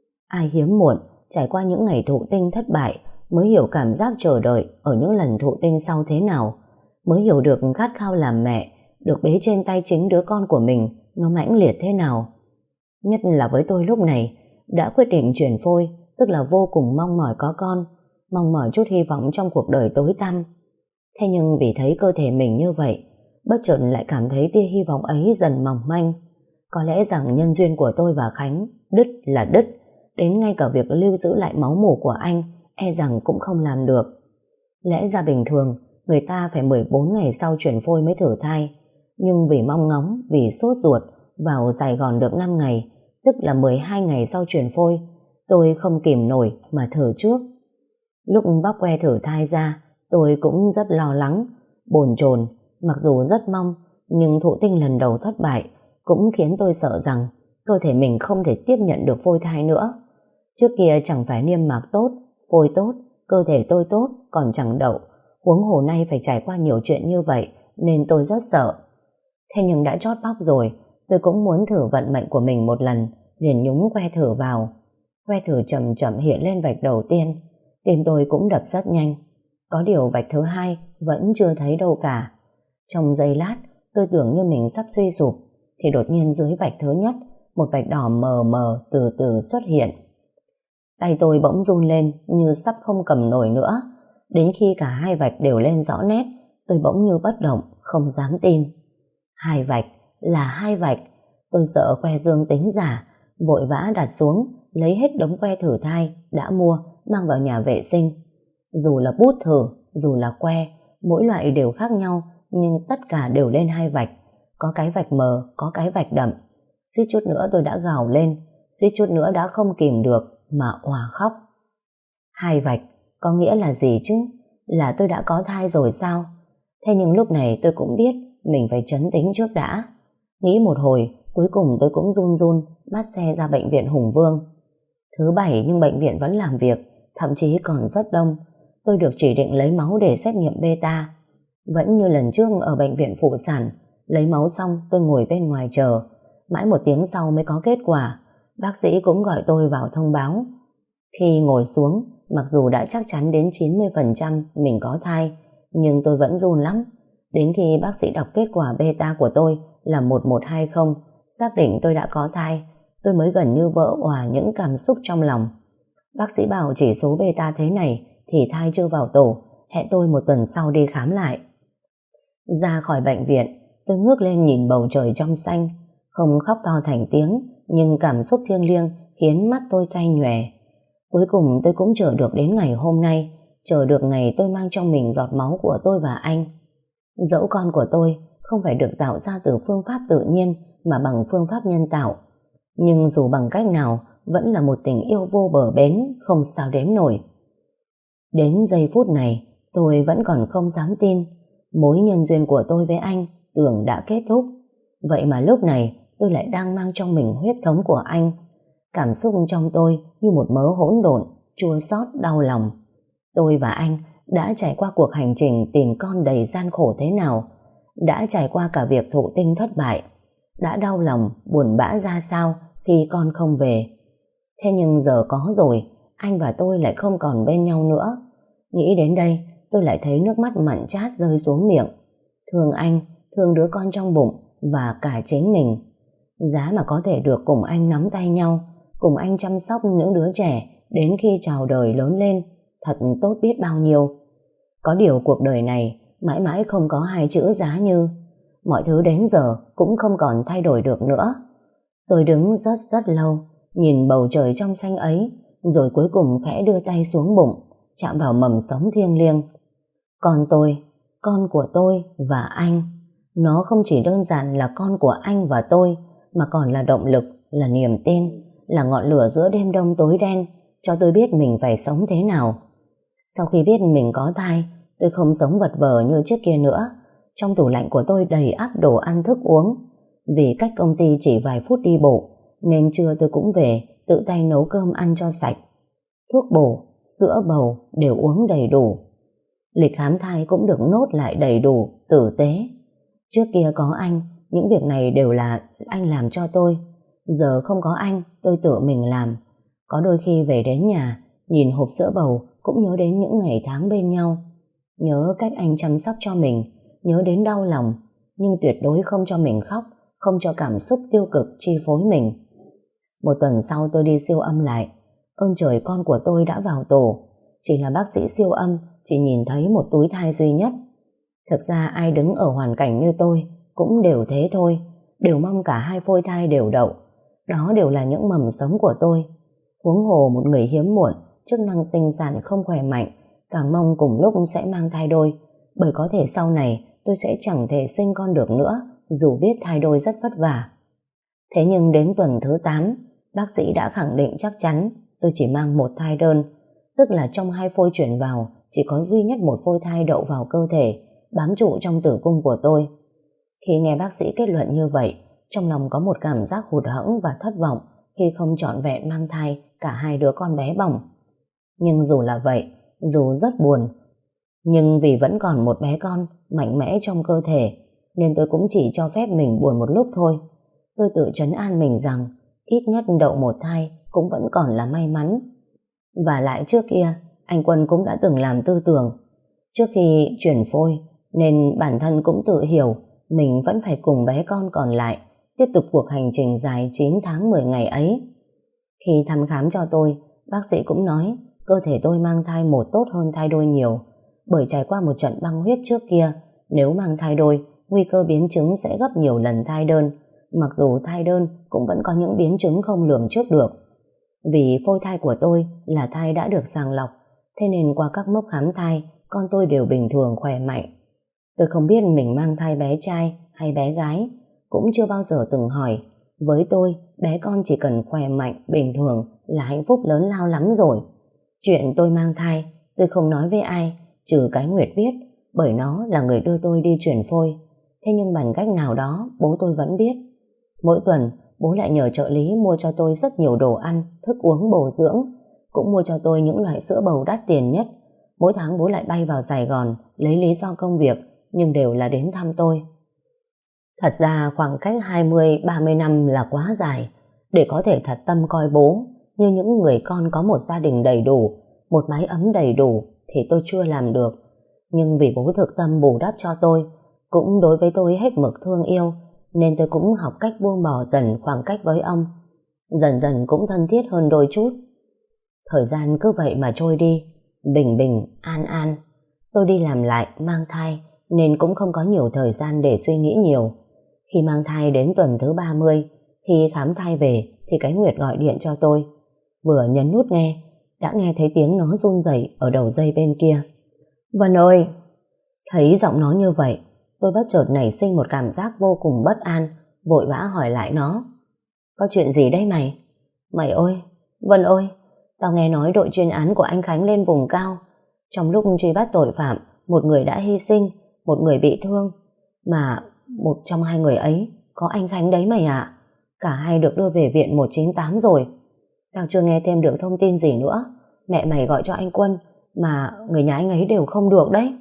Ai hiếm muộn trải qua những ngày thụ tinh thất bại mới hiểu cảm giác chờ đợi ở những lần thụ tinh sau thế nào, mới hiểu được khát khao làm mẹ, được bế trên tay chính đứa con của mình nó mãnh liệt thế nào. Nhất là với tôi lúc này đã quyết định chuyển phôi, tức là vô cùng mong mỏi có con, mong mỏi chút hy vọng trong cuộc đời tối tăm. Thế nhưng vì thấy cơ thể mình như vậy, bất chợt lại cảm thấy tia hy vọng ấy dần mỏng manh. Có lẽ rằng nhân duyên của tôi và Khánh đứt là đứt, đến ngay cả việc lưu giữ lại máu mủ của anh e rằng cũng không làm được. Lẽ ra bình thường người ta phải mười bốn ngày sau chuyển phôi mới thử thai, nhưng vì mong ngóng, vì sốt ruột vào Sài Gòn được năm ngày, tức là mười hai ngày sau chuyển phôi, tôi không kìm nổi mà thử trước. Lúc bóc que thử thai ra, tôi cũng rất lo lắng, bồn chồn, mặc dù rất mong, nhưng thụ tinh lần đầu thất bại cũng khiến tôi sợ rằng cơ thể mình không thể tiếp nhận được phôi thai nữa. Trước kia chẳng phải niêm mạc tốt, phôi tốt, cơ thể tôi tốt, còn chẳng đậu, huống hồ nay phải trải qua nhiều chuyện như vậy nên tôi rất sợ. Thế nhưng đã chót bóc rồi, tôi cũng muốn thử vận mệnh của mình một lần, liền nhúng que thử vào. Que thử chậm chậm hiện lên vạch đầu tiên, tim tôi cũng đập rất nhanh. Có điều vạch thứ hai vẫn chưa thấy đâu cả. Trong giây lát, tôi tưởng như mình sắp suy sụp, thì đột nhiên dưới vạch thứ nhất, một vạch đỏ mờ mờ từ từ xuất hiện. Tay tôi bỗng run lên như sắp không cầm nổi nữa. Đến khi cả hai vạch đều lên rõ nét, tôi bỗng như bất động, không dám tin. Hai vạch là hai vạch. Tôi sợ que dương tính giả, vội vã đặt xuống, lấy hết đống que thử thai đã mua, mang vào nhà vệ sinh. Dù là bút thử, dù là que, mỗi loại đều khác nhau, nhưng tất cả đều lên hai vạch. Có cái vạch mờ, có cái vạch đậm. Suýt chút nữa tôi đã gào lên, suýt chút nữa đã không kìm được mà òa khóc. Hai vạch có nghĩa là gì chứ? Là tôi đã có thai rồi sao? Thế nhưng lúc này tôi cũng biết mình phải trấn tĩnh trước đã. Nghĩ một hồi, cuối cùng tôi cũng run run bắt xe ra bệnh viện Hùng Vương. Thứ bảy nhưng bệnh viện vẫn làm việc, thậm chí còn rất đông. Tôi được chỉ định lấy máu để xét nghiệm beta. Vẫn như lần trước ở bệnh viện phụ sản, lấy máu xong tôi ngồi bên ngoài chờ. Mãi một tiếng sau mới có kết quả. Bác sĩ cũng gọi tôi vào thông báo. Khi ngồi xuống, mặc dù đã chắc chắn đến chín mươi phần trăm mình có thai, nhưng tôi vẫn run lắm. Đến khi bác sĩ đọc kết quả beta của tôi là một một hai không, xác định tôi đã có thai, tôi mới gần như vỡ òa những cảm xúc trong lòng. Bác sĩ bảo chỉ số beta thế này thì thai chưa vào tổ, hẹn tôi một tuần sau đi khám lại. Ra khỏi bệnh viện, tôi ngước lên nhìn bầu trời trong xanh, không khóc to thành tiếng, nhưng cảm xúc thiêng liêng khiến mắt tôi cay nhòe. Cuối cùng tôi cũng chờ được đến ngày hôm nay, chờ được ngày tôi mang trong mình giọt máu của tôi và anh. Dẫu con của tôi không phải được tạo ra từ phương pháp tự nhiên mà bằng phương pháp nhân tạo, nhưng dù bằng cách nào vẫn là một tình yêu vô bờ bến, không sao đếm nổi. Đến giây phút này, tôi vẫn còn không dám tin mối nhân duyên của tôi với anh tưởng đã kết thúc. Vậy mà lúc này tôi lại đang mang trong mình huyết thống của anh. Cảm xúc trong tôi như một mớ hỗn độn, chua xót, đau lòng. Tôi và anh đã trải qua cuộc hành trình tìm con đầy gian khổ thế nào, đã trải qua cả việc thụ tinh thất bại, đã đau lòng, buồn bã ra sao khi con không về. Thế nhưng giờ có rồi, anh và tôi lại không còn bên nhau nữa. Nghĩ đến đây, tôi lại thấy nước mắt mặn chát rơi xuống miệng. Thương anh, thương đứa con trong bụng và cả chính mình. Giá mà có thể được cùng anh nắm tay nhau, cùng anh chăm sóc những đứa trẻ đến khi chào đời lớn lên, thật tốt biết bao nhiêu. Có điều cuộc đời này mãi mãi không có hai chữ giá như. Mọi thứ đến giờ cũng không còn thay đổi được nữa. Tôi đứng rất rất lâu, nhìn bầu trời trong xanh ấy, rồi cuối cùng khẽ đưa tay xuống bụng, chạm vào mầm sống thiêng liêng. Con tôi, con của tôi và anh, nó không chỉ đơn giản là con của anh và tôi, mà còn là động lực, là niềm tin, là ngọn lửa giữa đêm đông tối đen, cho tôi biết mình phải sống thế nào. Sau khi biết mình có thai, tôi không sống vật vờ như trước kia nữa. Trong tủ lạnh của tôi đầy ắp đồ ăn thức uống. Vì cách công ty chỉ vài phút đi bộ, nên trưa tôi cũng về tự tay nấu cơm ăn cho sạch. Thuốc bổ, sữa bầu đều uống đầy đủ. Lịch khám thai cũng được nốt lại đầy đủ, tử tế. Trước kia có anh, những việc này đều là anh làm cho tôi. Giờ không có anh, tôi tự mình làm. Có đôi khi về đến nhà, nhìn hộp sữa bầu cũng nhớ đến những ngày tháng bên nhau. Nhớ cách anh chăm sóc cho mình, nhớ đến đau lòng, nhưng tuyệt đối không cho mình khóc, không cho cảm xúc tiêu cực chi phối mình. Một tuần sau tôi đi siêu âm lại. Ơn trời, con của tôi đã vào tổ. Chỉ là bác sĩ siêu âm chỉ nhìn thấy một túi thai duy nhất. Thực ra ai đứng ở hoàn cảnh như tôi cũng đều thế thôi, đều mong cả hai phôi thai đều đậu. Đó đều là những mầm sống của tôi. Huống hồ một người hiếm muộn, chức năng sinh sản không khỏe mạnh, càng mong cùng lúc sẽ mang thai đôi, bởi có thể sau này tôi sẽ chẳng thể sinh con được nữa, dù biết thai đôi rất vất vả. Thế nhưng đến tuần thứ tám, bác sĩ đã khẳng định chắc chắn tôi chỉ mang một thai đơn, tức là trong hai phôi chuyển vào chỉ có duy nhất một phôi thai đậu vào cơ thể, bám trụ trong tử cung của tôi. Khi nghe bác sĩ kết luận như vậy, trong lòng có một cảm giác hụt hẫng và thất vọng khi không trọn vẹn mang thai cả hai đứa con bé bỏng. Nhưng dù là vậy, dù rất buồn, nhưng vì vẫn còn một bé con mạnh mẽ trong cơ thể, nên tôi cũng chỉ cho phép mình buồn một lúc thôi. Tôi tự trấn an mình rằng ít nhất đậu một thai cũng vẫn còn là may mắn. Và lại trước kia, anh Quân cũng đã từng làm tư tưởng. Trước khi chuyển phôi, nên bản thân cũng tự hiểu mình vẫn phải cùng bé con còn lại tiếp tục cuộc hành trình dài chín tháng mười ngày ấy. Khi thăm khám cho tôi, bác sĩ cũng nói cơ thể tôi mang thai một tốt hơn thai đôi nhiều, bởi trải qua một trận băng huyết trước kia. Nếu mang thai đôi, nguy cơ biến chứng sẽ gấp nhiều lần thai đơn, mặc dù thai đơn cũng vẫn có những biến chứng không lường trước được. Vì phôi thai của tôi là thai đã được sàng lọc, thế nên qua các mốc khám thai, con tôi đều bình thường khỏe mạnh. Tôi không biết mình mang thai bé trai hay bé gái, cũng chưa bao giờ từng hỏi. Với tôi, bé con chỉ cần khỏe mạnh, bình thường là hạnh phúc lớn lao lắm rồi. Chuyện tôi mang thai, tôi không nói với ai, trừ cái Nguyệt biết, bởi nó là người đưa tôi đi chuyển phôi. Thế nhưng bằng cách nào đó, bố tôi vẫn biết. Mỗi tuần, bố lại nhờ trợ lý mua cho tôi rất nhiều đồ ăn, thức uống bổ dưỡng, cũng mua cho tôi những loại sữa bầu đắt tiền nhất. Mỗi tháng bố lại bay vào Sài Gòn, lấy lý do công việc, nhưng đều là đến thăm tôi. Thật ra khoảng cách hai mươi ba mươi năm là quá dài để có thể thật tâm coi bố, như những người con có một gia đình đầy đủ, một mái ấm đầy đủ thì tôi chưa làm được. Nhưng vì bố thực tâm bù đắp cho tôi, cũng đối với tôi hết mực thương yêu, nên tôi cũng học cách buông bỏ dần khoảng cách với ông. Dần dần cũng thân thiết hơn đôi chút. Thời gian cứ vậy mà trôi đi, bình bình, an an. Tôi đi làm lại, mang thai, nên cũng không có nhiều thời gian để suy nghĩ nhiều. Khi mang thai đến tuần thứ ba mươi, khi khám thai về thì cái Nguyệt gọi điện cho tôi. Vừa nhấn nút nghe, đã nghe thấy tiếng nó run rẩy ở đầu dây bên kia. Vân ơi! Thấy giọng nó như vậy, tôi bất chợt nảy sinh một cảm giác vô cùng bất an, vội vã hỏi lại nó. Có chuyện gì đấy mày? Mày ơi! Vân ơi! Tao nghe nói đội chuyên án của anh Khánh lên vùng cao. Trong lúc truy bắt tội phạm, một người đã hy sinh, một người bị thương. Mà một trong hai người ấy có anh Khánh đấy mày ạ. Cả hai được đưa về viện một chín tám rồi. Tao chưa nghe thêm được thông tin gì nữa. Mẹ mày gọi cho anh Quân, mà người nhà anh ấy đều không được đấy.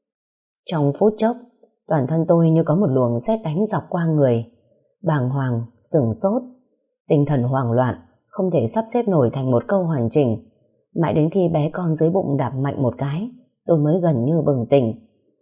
Trong phút chốc, toàn thân tôi như có một luồng sét đánh dọc qua người. Bàng hoàng, sửng sốt, tinh thần hoảng loạn, không thể sắp xếp nổi thành một câu hoàn chỉnh. Mãi đến khi bé con dưới bụng đạp mạnh một cái, tôi mới gần như bừng tỉnh.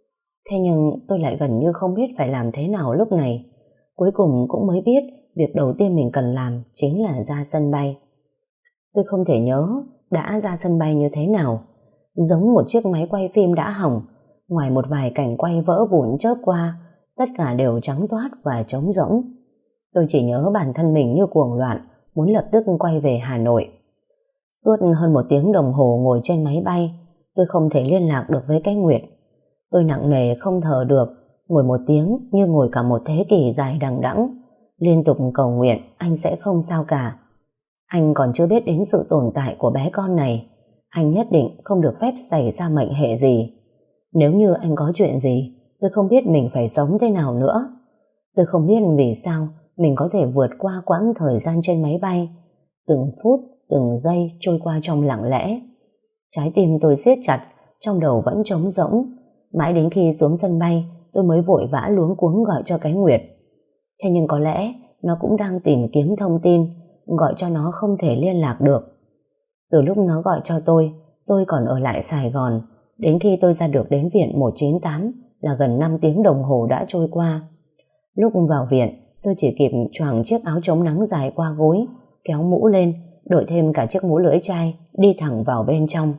Thế nhưng tôi lại gần như không biết phải làm thế nào lúc này. Cuối cùng cũng mới biết việc đầu tiên mình cần làm chính là ra sân bay. Tôi không thể nhớ đã ra sân bay như thế nào. Giống một chiếc máy quay phim đã hỏng, ngoài một vài cảnh quay vỡ vụn chớp qua, tất cả đều trắng toát và trống rỗng. Tôi chỉ nhớ bản thân mình như cuồng loạn, muốn lập tức quay về Hà Nội. Suốt hơn một tiếng đồng hồ ngồi trên máy bay, tôi không thể liên lạc được với cái Nguyệt. Tôi nặng nề không thở được, ngồi một tiếng như ngồi cả một thế kỷ dài đằng đẵng, liên tục cầu nguyện anh sẽ không sao cả. Anh còn chưa biết đến sự tồn tại của bé con này. Anh nhất định không được phép xảy ra mệnh hệ gì. Nếu như anh có chuyện gì, tôi không biết mình phải sống thế nào nữa. Tôi không biết vì sao mình có thể vượt qua quãng thời gian trên máy bay. Từng phút, từng giây trôi qua trong lặng lẽ. Trái tim tôi siết chặt, trong đầu vẫn trống rỗng. Mãi đến khi xuống sân bay, tôi mới vội vã luống cuống gọi cho cái Nguyệt. Thế nhưng có lẽ nó cũng đang tìm kiếm thông tin, gọi cho nó không thể liên lạc được. Từ lúc nó gọi cho tôi, tôi còn ở lại Sài Gòn. Đến khi tôi ra được đến viện một chín tám là gần năm tiếng đồng hồ đã trôi qua. Lúc vào viện, tôi chỉ kịp choàng chiếc áo chống nắng dài qua gối, kéo mũ lên, đội thêm cả chiếc mũ lưỡi chai, đi thẳng vào bên trong.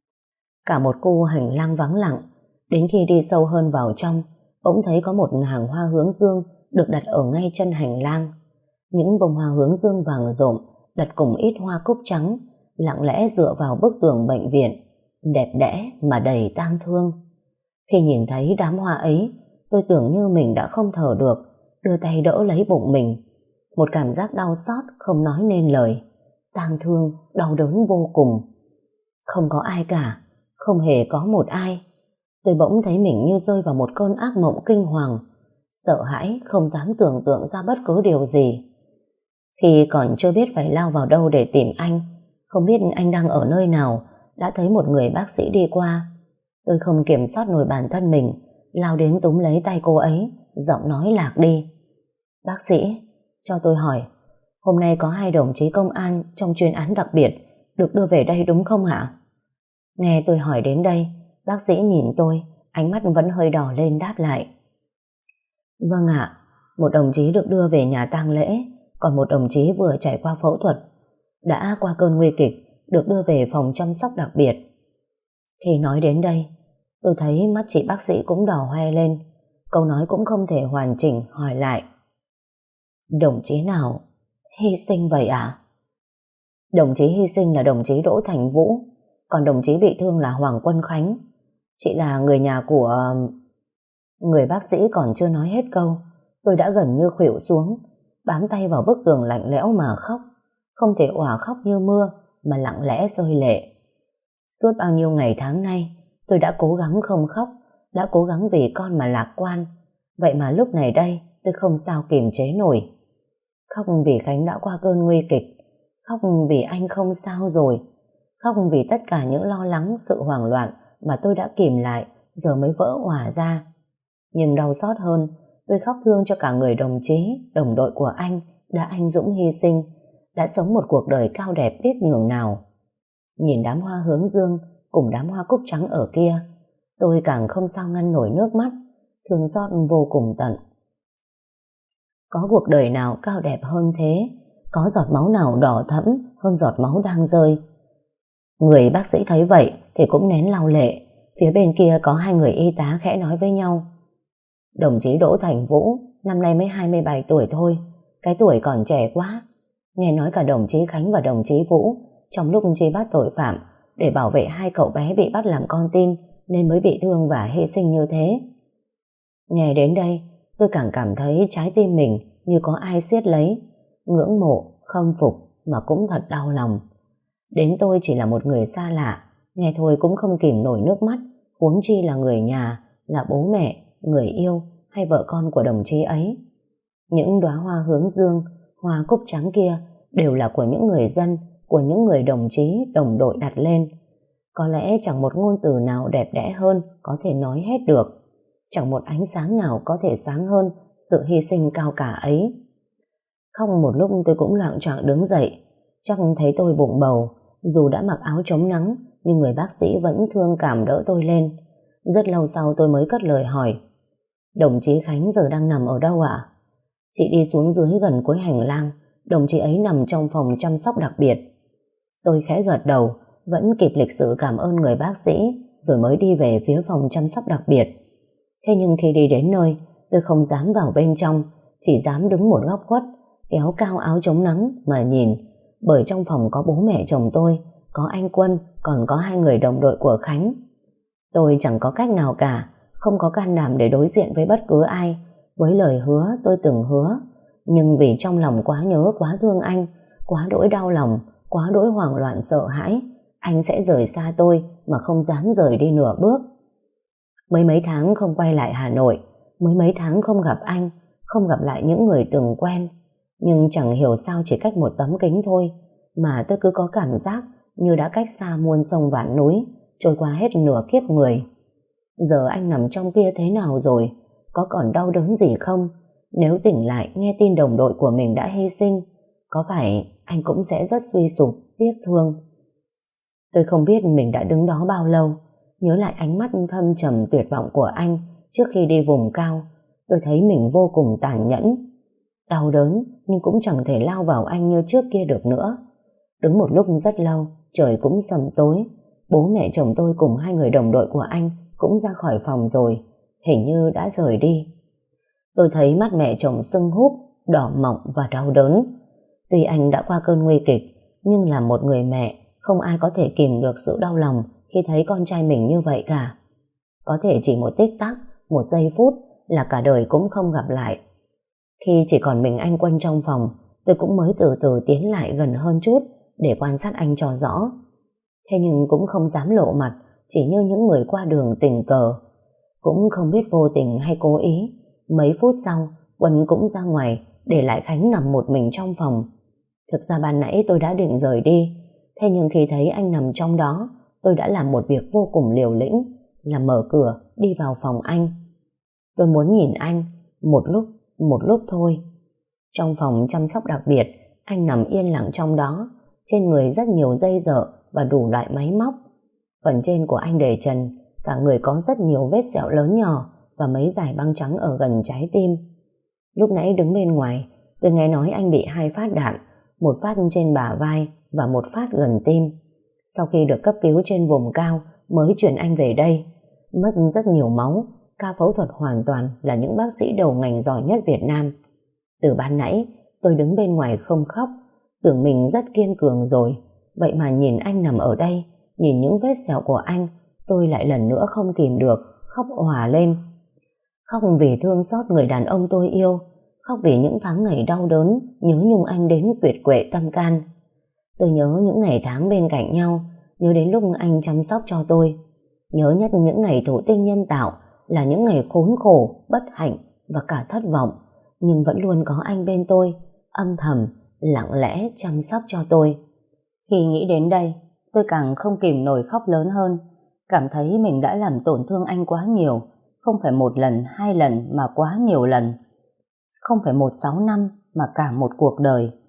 Cả một khu hành lang vắng lặng. Đến khi đi sâu hơn vào trong, bỗng thấy có một hàng hoa hướng dương được đặt ở ngay chân hành lang. Những bông hoa hướng dương vàng rộm đặt cùng ít hoa cúc trắng, lặng lẽ dựa vào bức tường bệnh viện, đẹp đẽ mà đầy tang thương. Khi nhìn thấy đám hoa ấy, tôi tưởng như mình đã không thở được, đưa tay đỡ lấy bụng mình. Một cảm giác đau xót không nói nên lời, tang thương, đau đớn vô cùng. Không có ai cả, không hề có một ai. Tôi bỗng thấy mình như rơi vào một cơn ác mộng kinh hoàng, sợ hãi không dám tưởng tượng ra bất cứ điều gì. Khi còn chưa biết phải lao vào đâu để tìm anh, không biết anh đang ở nơi nào, đã thấy một người bác sĩ đi qua. Tôi không kiểm soát nổi bản thân mình, lao đến túm lấy tay cô ấy, giọng nói lạc đi. Bác sĩ, cho tôi hỏi, hôm nay có hai đồng chí công an trong chuyên án đặc biệt được đưa về đây đúng không ạ? Nghe tôi hỏi đến đây, bác sĩ nhìn tôi, ánh mắt vẫn hơi đỏ lên đáp lại. Vâng ạ, một đồng chí được đưa về nhà tang lễ, còn một đồng chí vừa trải qua phẫu thuật, đã qua cơn nguy kịch, được đưa về phòng chăm sóc đặc biệt. Khi nói đến đây, tôi thấy mắt chị bác sĩ cũng đỏ hoe lên, câu nói cũng không thể hoàn chỉnh, hỏi lại. Đồng chí nào hy sinh vậy ạ? Đồng chí hy sinh là đồng chí Đỗ Thành Vũ, còn đồng chí bị thương là Hoàng Quân Khánh. Chị là người nhà của... Người bác sĩ còn chưa nói hết câu, tôi đã gần như khuỵu xuống, bám tay vào bức tường lạnh lẽo mà khóc. Không thể òa khóc như mưa, mà lặng lẽ rơi lệ. Suốt bao nhiêu ngày tháng nay, tôi đã cố gắng không khóc, đã cố gắng vì con mà lạc quan. Vậy mà lúc này đây, tôi không sao kiềm chế nổi. Khóc vì Khánh đã qua cơn nguy kịch, khóc vì anh không sao rồi, khóc vì tất cả những lo lắng, sự hoảng loạn mà tôi đã kìm lại, giờ mới vỡ òa ra. Nhưng đau xót hơn, tôi khóc thương cho cả người đồng chí, đồng đội của anh đã anh dũng hy sinh, đã sống một cuộc đời cao đẹp biết nhường nào. Nhìn đám hoa hướng dương cùng đám hoa cúc trắng ở kia, tôi càng không sao ngăn nổi nước mắt, thương xót vô cùng tận. Có cuộc đời nào cao đẹp hơn thế, có giọt máu nào đỏ thẫm hơn giọt máu đang rơi. Người bác sĩ thấy vậy thì cũng nén lau lệ. Phía bên kia có hai người y tá khẽ nói với nhau. Đồng chí Đỗ Thành Vũ năm nay mới hai mươi bảy tuổi thôi, cái tuổi còn trẻ quá. Nghe nói cả đồng chí Khánh và đồng chí Vũ trong lúc truy bắt tội phạm để bảo vệ hai cậu bé bị bắt làm con tin nên mới bị thương và hy sinh như thế. Nghe đến đây tôi càng cảm thấy trái tim mình như có ai siết lấy, ngưỡng mộ, khâm phục mà cũng thật đau lòng. Đến tôi chỉ là một người xa lạ, nghe thôi cũng không kìm nổi nước mắt, huống chi là người nhà, là bố mẹ, người yêu hay vợ con của đồng chí ấy. Những đóa hoa hướng dương, hoa cúc trắng kia đều là của những người dân, của những người đồng chí, đồng đội đặt lên. Có lẽ chẳng một ngôn từ nào đẹp đẽ hơn có thể nói hết được. Chẳng một ánh sáng nào có thể sáng hơn sự hy sinh cao cả ấy. Khóc một lúc tôi cũng loạng choạng đứng dậy. Chắc thấy tôi bụng bầu, dù đã mặc áo chống nắng nhưng người bác sĩ vẫn thương cảm đỡ tôi lên. Rất lâu sau tôi mới cất lời hỏi. Đồng chí Khánh giờ đang nằm ở đâu ạ? Chị đi xuống dưới gần cuối hành lang, đồng chí ấy nằm trong phòng chăm sóc đặc biệt. Tôi khẽ gật đầu, vẫn kịp lịch sự cảm ơn người bác sĩ, rồi mới đi về phía phòng chăm sóc đặc biệt. Thế nhưng khi đi đến nơi, tôi không dám vào bên trong, chỉ dám đứng một góc khuất, kéo cao áo chống nắng mà nhìn, bởi trong phòng có bố mẹ chồng tôi, có anh Quân, còn có hai người đồng đội của Khánh. Tôi chẳng có cách nào cả, không có can đảm để đối diện với bất cứ ai, với lời hứa tôi từng hứa, nhưng vì trong lòng quá nhớ, quá thương anh, quá đỗi đau lòng, quá đỗi hoảng loạn sợ hãi, anh sẽ rời xa tôi mà không dám rời đi nửa bước. Mấy mấy tháng không quay lại Hà Nội, mấy mấy tháng không gặp anh, không gặp lại những người từng quen, nhưng chẳng hiểu sao chỉ cách một tấm kính thôi mà tôi cứ có cảm giác như đã cách xa muôn sông vạn núi, trôi qua hết nửa kiếp người. Giờ anh nằm trong kia thế nào rồi? Có còn đau đớn gì không? Nếu tỉnh lại nghe tin đồng đội của mình đã hy sinh, có phải anh cũng sẽ rất suy sụp, tiếc thương? Tôi không biết mình đã đứng đó bao lâu. Nhớ lại ánh mắt thâm trầm tuyệt vọng của anh trước khi đi vùng cao, tôi thấy mình vô cùng tàn nhẫn. Đau đớn nhưng cũng chẳng thể lao vào anh như trước kia được nữa. Đứng một lúc rất lâu, trời cũng sầm tối. Bố mẹ chồng tôi cùng hai người đồng đội của anh cũng ra khỏi phòng rồi, hình như đã rời đi. Tôi thấy mắt mẹ chồng sưng húp, đỏ mọng và đau đớn. Tuy anh đã qua cơn nguy kịch, nhưng là một người mẹ, không ai có thể kìm được sự đau lòng khi thấy con trai mình như vậy cả. Có thể chỉ một tích tắc, một giây phút là cả đời cũng không gặp lại. Khi chỉ còn mình anh Quân trong phòng, tôi cũng mới từ từ tiến lại gần hơn chút để quan sát anh cho rõ. Thế nhưng cũng không dám lộ mặt, chỉ như những người qua đường tình cờ. Cũng không biết vô tình hay cố ý, mấy phút sau Quân cũng ra ngoài để lại Khánh nằm một mình trong phòng. Thực ra ban nãy tôi đã định rời đi, thế nhưng khi thấy anh nằm trong đó, tôi đã làm một việc vô cùng liều lĩnh, là mở cửa đi vào phòng anh. Tôi muốn nhìn anh một lúc, một lúc thôi. Trong phòng chăm sóc đặc biệt, anh nằm yên lặng trong đó, trên người rất nhiều dây dợ và đủ loại máy móc. Phần trên của anh để trần, cả người có rất nhiều vết sẹo lớn nhỏ và mấy dải băng trắng ở gần trái tim. Lúc nãy đứng bên ngoài, tôi nghe nói anh bị hai phát đạn, một phát trên bả vai và một phát gần tim. Sau khi được cấp cứu trên vùng cao mới chuyển anh về đây. Mất rất nhiều máu, ca phẫu thuật hoàn toàn là những bác sĩ đầu ngành giỏi nhất Việt Nam. Từ ban nãy tôi đứng bên ngoài không khóc, tưởng mình rất kiên cường rồi. Vậy mà nhìn anh nằm ở đây, nhìn những vết sẹo của anh, tôi lại lần nữa không kìm được, khóc òa lên. Khóc vì thương xót người đàn ông tôi yêu, khóc vì những tháng ngày đau đớn, nhớ nhung anh đến tuyệt quệ tâm can. Tôi nhớ những ngày tháng bên cạnh nhau, nhớ đến lúc anh chăm sóc cho tôi. Nhớ nhất những ngày thụ tinh nhân tạo là những ngày khốn khổ, bất hạnh và cả thất vọng, nhưng vẫn luôn có anh bên tôi, âm thầm, lặng lẽ chăm sóc cho tôi. Khi nghĩ đến đây, tôi càng không kìm nổi khóc lớn hơn, cảm thấy mình đã làm tổn thương anh quá nhiều, không phải một lần, hai lần mà quá nhiều lần. Không phải một sáu năm mà cả một cuộc đời.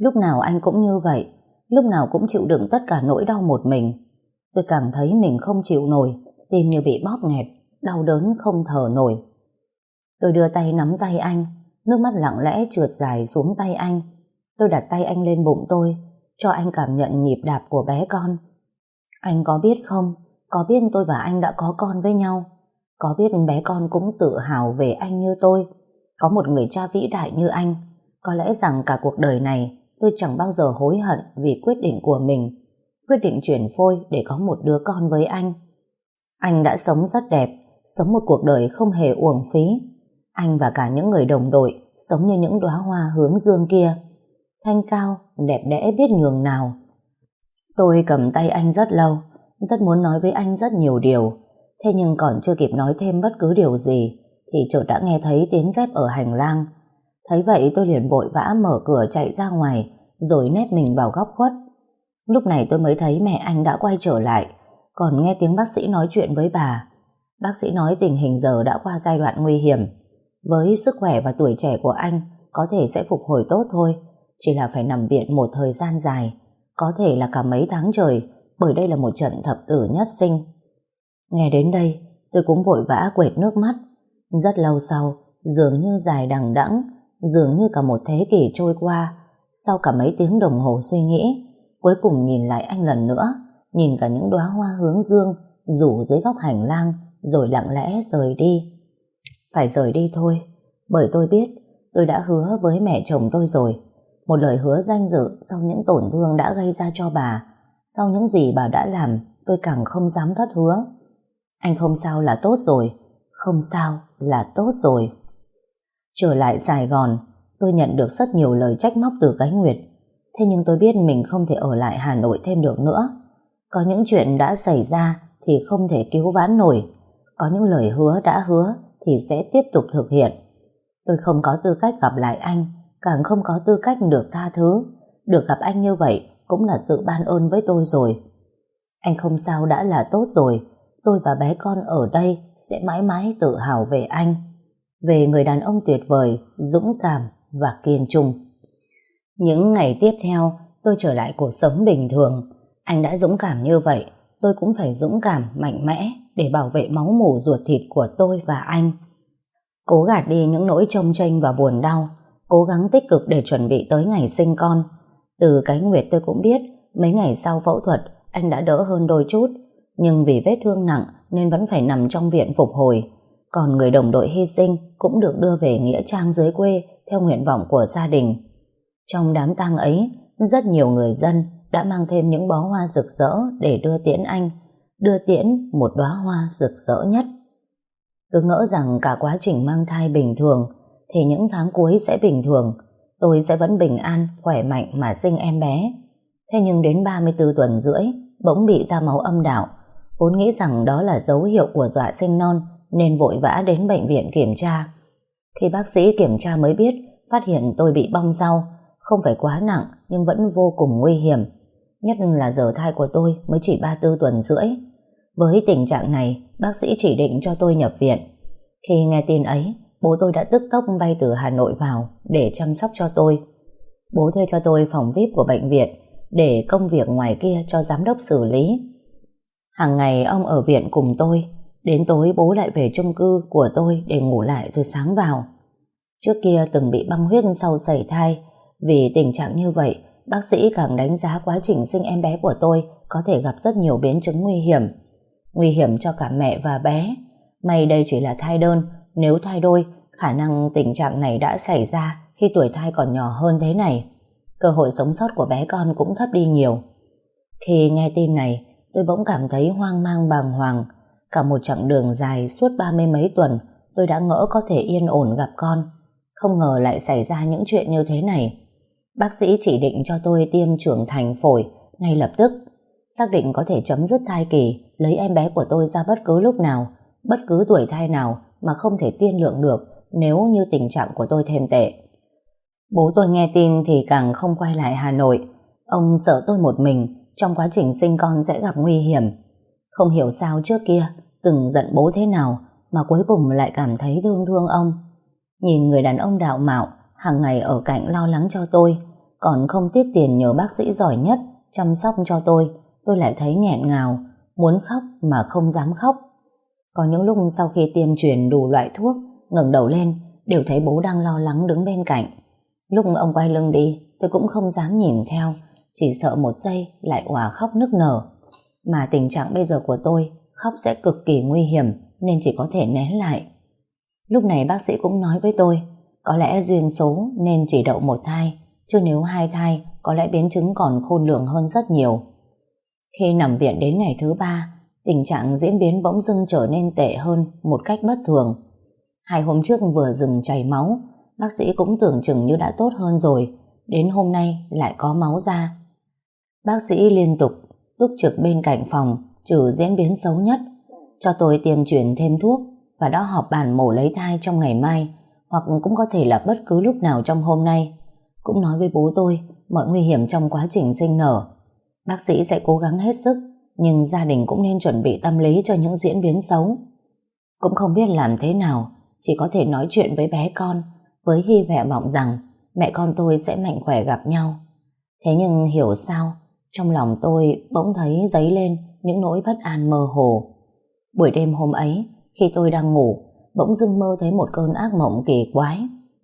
Lúc nào anh cũng như vậy, lúc nào cũng chịu đựng tất cả nỗi đau một mình. Tôi cảm thấy mình không chịu nổi, tim như bị bóp nghẹt, đau đớn không thở nổi. Tôi đưa tay nắm tay anh, nước mắt lặng lẽ trượt dài xuống tay anh. Tôi đặt tay anh lên bụng tôi, cho anh cảm nhận nhịp đạp của bé con. Anh có biết không, có biết tôi và anh đã có con với nhau, có biết bé con cũng tự hào về anh như tôi, có một người cha vĩ đại như anh. Có lẽ rằng cả cuộc đời này tôi chẳng bao giờ hối hận vì quyết định của mình, quyết định chuyển phôi để có một đứa con với anh. Anh đã sống rất đẹp, sống một cuộc đời không hề uổng phí. Anh và cả những người đồng đội sống như những đóa hoa hướng dương kia, thanh cao, đẹp đẽ biết nhường nào. Tôi cầm tay anh rất lâu, rất muốn nói với anh rất nhiều điều. Thế nhưng còn chưa kịp nói thêm bất cứ điều gì thì chợt đã nghe thấy tiếng dép ở hành lang. Thấy vậy tôi liền vội vã mở cửa chạy ra ngoài, rồi nép mình vào góc khuất. Lúc này tôi mới thấy mẹ anh đã quay trở lại, còn nghe tiếng bác sĩ nói chuyện với bà. Bác sĩ nói tình hình giờ đã qua giai đoạn nguy hiểm. Với sức khỏe và tuổi trẻ của anh, có thể sẽ phục hồi tốt thôi, chỉ là phải nằm viện một thời gian dài, có thể là cả mấy tháng trời, bởi đây là một trận thập tử nhất sinh. Nghe đến đây, tôi cũng vội vã quệt nước mắt. Rất lâu sau, dường như dài đằng đẵng, dường như cả một thế kỷ trôi qua, sau cả mấy tiếng đồng hồ suy nghĩ, cuối cùng nhìn lại anh lần nữa, nhìn cả những đóa hoa hướng dương rủ dưới góc hành lang, rồi lặng lẽ rời đi. Phải rời đi thôi, bởi tôi biết tôi đã hứa với mẹ chồng tôi rồi, một lời hứa danh dự sau những tổn thương đã gây ra cho bà. Sau những gì bà đã làm, tôi càng không dám thất hứa. Anh không sao là tốt rồi, không sao là tốt rồi. Trở lại Sài Gòn, tôi nhận được rất nhiều lời trách móc từ cái Nguyệt. Thế nhưng tôi biết mình không thể ở lại Hà Nội thêm được nữa. Có những chuyện đã xảy ra thì không thể cứu vãn nổi. Có những lời hứa đã hứa thì sẽ tiếp tục thực hiện. Tôi không có tư cách gặp lại anh, càng không có tư cách được tha thứ. Được gặp anh như vậy cũng là sự ban ơn với tôi rồi. Anh không sao đã là tốt rồi. Tôi và bé con ở đây sẽ mãi mãi tự hào về anh, về người đàn ông tuyệt vời, dũng cảm và kiên trung. Những ngày tiếp theo, tôi trở lại cuộc sống bình thường. Anh đã dũng cảm như vậy, tôi cũng phải dũng cảm, mạnh mẽ để bảo vệ máu mủ ruột thịt của tôi và anh. Cố gạt đi những nỗi chông chênh và buồn đau, cố gắng tích cực để chuẩn bị tới ngày sinh con. Từ cái Nguyệt tôi cũng biết, mấy ngày sau phẫu thuật, anh đã đỡ hơn đôi chút, nhưng vì vết thương nặng nên vẫn phải nằm trong viện phục hồi. Còn người đồng đội hy sinh cũng được đưa về nghĩa trang dưới quê theo nguyện vọng của gia đình. Trong đám tang ấy, rất nhiều người dân đã mang thêm những bó hoa rực rỡ để đưa tiễn anh, đưa tiễn một đóa hoa rực rỡ nhất. Cứ ngỡ rằng cả quá trình mang thai bình thường, thì những tháng cuối sẽ bình thường, tôi sẽ vẫn bình an, khỏe mạnh mà sinh em bé. Thế nhưng đến ba mươi tư tuần rưỡi, bỗng bị ra máu âm đạo. Vốn nghĩ rằng đó là dấu hiệu của dọa sinh non, nên vội vã đến bệnh viện kiểm tra. Khi bác sĩ kiểm tra mới biết, phát hiện tôi bị bong rau, không phải quá nặng nhưng vẫn vô cùng nguy hiểm. Nhất là giờ thai của tôi mới chỉ ba mươi tư tuần rưỡi. Với tình trạng này, bác sĩ chỉ định cho tôi nhập viện. Khi nghe tin ấy, bố tôi đã tức tốc bay từ Hà Nội vào để chăm sóc cho tôi. Bố thuê cho tôi phòng vi ai pi của bệnh viện để công việc ngoài kia cho giám đốc xử lý. Hàng ngày ông ở viện cùng tôi, đến tối bố lại về chung cư của tôi để ngủ lại rồi sáng vào. Trước kia từng bị băng huyết sau sảy thai, vì tình trạng như vậy, bác sĩ càng đánh giá quá trình sinh em bé của tôi có thể gặp rất nhiều biến chứng nguy hiểm. Nguy hiểm cho cả mẹ và bé. May đây chỉ là thai đơn, nếu thai đôi, khả năng tình trạng này đã xảy ra khi tuổi thai còn nhỏ hơn thế này. Cơ hội sống sót của bé con cũng thấp đi nhiều. Khi nghe tin này, tôi bỗng cảm thấy hoang mang bàng hoàng. Cả một chặng đường dài suốt ba mươi mấy tuần, tôi đã ngỡ có thể yên ổn gặp con. Không ngờ lại xảy ra những chuyện như thế này. Bác sĩ chỉ định cho tôi tiêm trưởng thành phổi ngay lập tức, xác định có thể chấm dứt thai kỳ, lấy em bé của tôi ra bất cứ lúc nào, bất cứ tuổi thai nào mà không thể tiên lượng được nếu như tình trạng của tôi thêm tệ. Bố tôi nghe tin thì càng không quay lại Hà Nội. Ông sợ tôi một mình trong quá trình sinh con sẽ gặp nguy hiểm. Không hiểu sao trước kia từng giận bố thế nào mà cuối cùng lại cảm thấy thương thương ông. Nhìn người đàn ông đạo mạo hàng ngày ở cạnh lo lắng cho tôi, còn không tiếc tiền nhờ bác sĩ giỏi nhất chăm sóc cho tôi, tôi lại thấy nghẹn ngào, muốn khóc mà không dám khóc. Có những lúc sau khi tiêm truyền đủ loại thuốc, ngẩng đầu lên đều thấy bố đang lo lắng đứng bên cạnh. Lúc ông quay lưng đi, tôi cũng không dám nhìn theo, chỉ sợ một giây lại òa khóc nức nở. Mà tình trạng bây giờ của tôi, khóc sẽ cực kỳ nguy hiểm nên chỉ có thể nén lại. Lúc này bác sĩ cũng nói với tôi, có lẽ duyên số nên chỉ đậu một thai, chứ nếu hai thai có lẽ biến chứng còn khôn lường hơn rất nhiều. Khi nằm viện đến ngày thứ ba, tình trạng diễn biến bỗng dưng trở nên tệ hơn một cách bất thường. Hai hôm trước vừa dừng chảy máu, bác sĩ cũng tưởng chừng như đã tốt hơn rồi, đến hôm nay lại có máu ra. Bác sĩ liên tục túc trực bên cạnh phòng trừ diễn biến xấu nhất, cho tôi tiêm truyền thêm thuốc và đã họp bàn mổ lấy thai trong ngày mai, hoặc cũng có thể là bất cứ lúc nào trong hôm nay. Cũng nói với bố tôi mọi nguy hiểm trong quá trình sinh nở. Bác sĩ sẽ cố gắng hết sức, nhưng gia đình cũng nên chuẩn bị tâm lý cho những diễn biến xấu. Cũng không biết làm thế nào, chỉ có thể nói chuyện với bé con, với hy vọng rằng mẹ con tôi sẽ mạnh khỏe gặp nhau. Thế nhưng hiểu sao, trong lòng tôi bỗng thấy dấy lên những nỗi bất an mơ hồ. Buổi đêm hôm ấy, khi tôi đang ngủ, bỗng dưng mơ thấy một cơn ác mộng kỳ quái.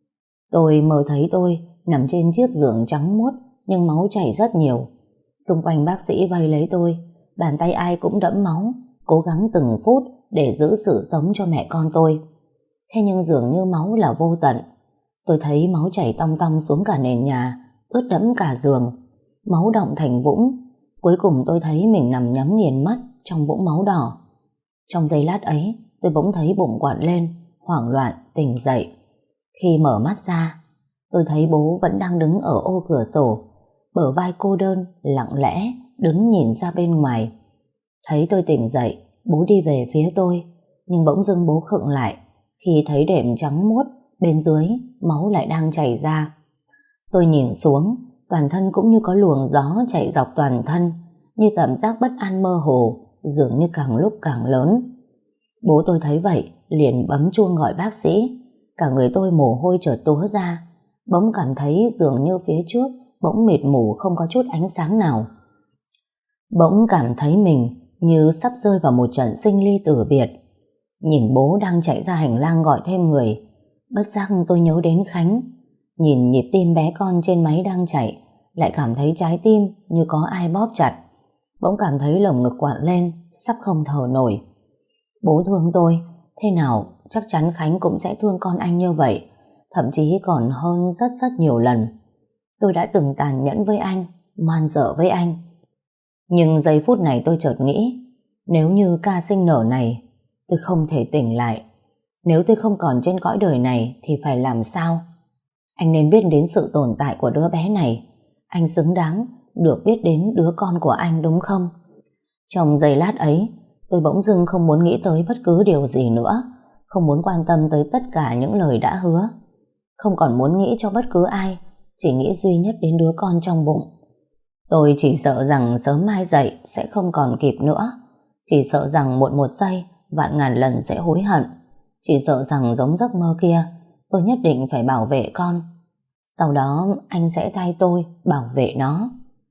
Tôi mơ thấy tôi nằm trên chiếc giường trắng muốt nhưng máu chảy rất nhiều. Xung quanh bác sĩ vây lấy tôi, bàn tay ai cũng đẫm máu, cố gắng từng phút để giữ sự sống cho mẹ con tôi. Thế nhưng dường như máu là vô tận. Tôi thấy máu chảy tong tong xuống cả nền nhà, ướt đẫm cả giường. Máu đọng thành vũng. Cuối cùng tôi thấy mình nằm nhắm nghiền mắt trong vũng máu đỏ. Trong giây lát ấy, tôi bỗng thấy bụng quặn lên, hoảng loạn tỉnh dậy. Khi mở mắt ra, tôi thấy bố vẫn đang đứng ở ô cửa sổ, bờ vai cô đơn, lặng lẽ, đứng nhìn ra bên ngoài. Thấy tôi tỉnh dậy, bố đi về phía tôi, nhưng bỗng dưng bố khựng lại khi thấy đệm trắng muốt, bên dưới máu lại đang chảy ra. Tôi nhìn xuống, toàn thân cũng như có luồng gió chạy dọc toàn thân, như cảm giác bất an mơ hồ, dường như càng lúc càng lớn. Bố tôi thấy vậy, liền bấm chuông gọi bác sĩ. Cả người tôi mồ hôi chợt túa ra, bỗng cảm thấy dường như phía trước bỗng mịt mù không có chút ánh sáng nào. Bỗng cảm thấy mình như sắp rơi vào một trận sinh ly tử biệt. Nhìn bố đang chạy ra hành lang gọi thêm người, bất giác tôi nhớ đến Khánh. Nhìn nhịp tim bé con trên máy đang chạy, lại cảm thấy trái tim như có ai bóp chặt. Bỗng cảm thấy lồng ngực quặn lên, sắp không thở nổi. Bố thương tôi, thế nào chắc chắn Khánh cũng sẽ thương con anh như vậy, thậm chí còn hơn rất rất nhiều lần. Tôi đã từng tàn nhẫn với anh, man dợ với anh. Nhưng giây phút này tôi chợt nghĩ, nếu như ca sinh nở này tôi không thể tỉnh lại, nếu tôi không còn trên cõi đời này thì phải làm sao? Anh nên biết đến sự tồn tại của đứa bé này. Anh xứng đáng được biết đến đứa con của anh, đúng không? Trong giây lát ấy, tôi bỗng dưng không muốn nghĩ tới bất cứ điều gì nữa, không muốn quan tâm tới tất cả những lời đã hứa, không còn muốn nghĩ cho bất cứ ai, chỉ nghĩ duy nhất đến đứa con trong bụng. Tôi chỉ sợ rằng sớm mai dậy sẽ không còn kịp nữa, chỉ sợ rằng muộn một giây vạn ngàn lần sẽ hối hận, chỉ sợ rằng giống giấc mơ kia, tôi nhất định phải bảo vệ con, sau đó anh sẽ thay tôi bảo vệ nó.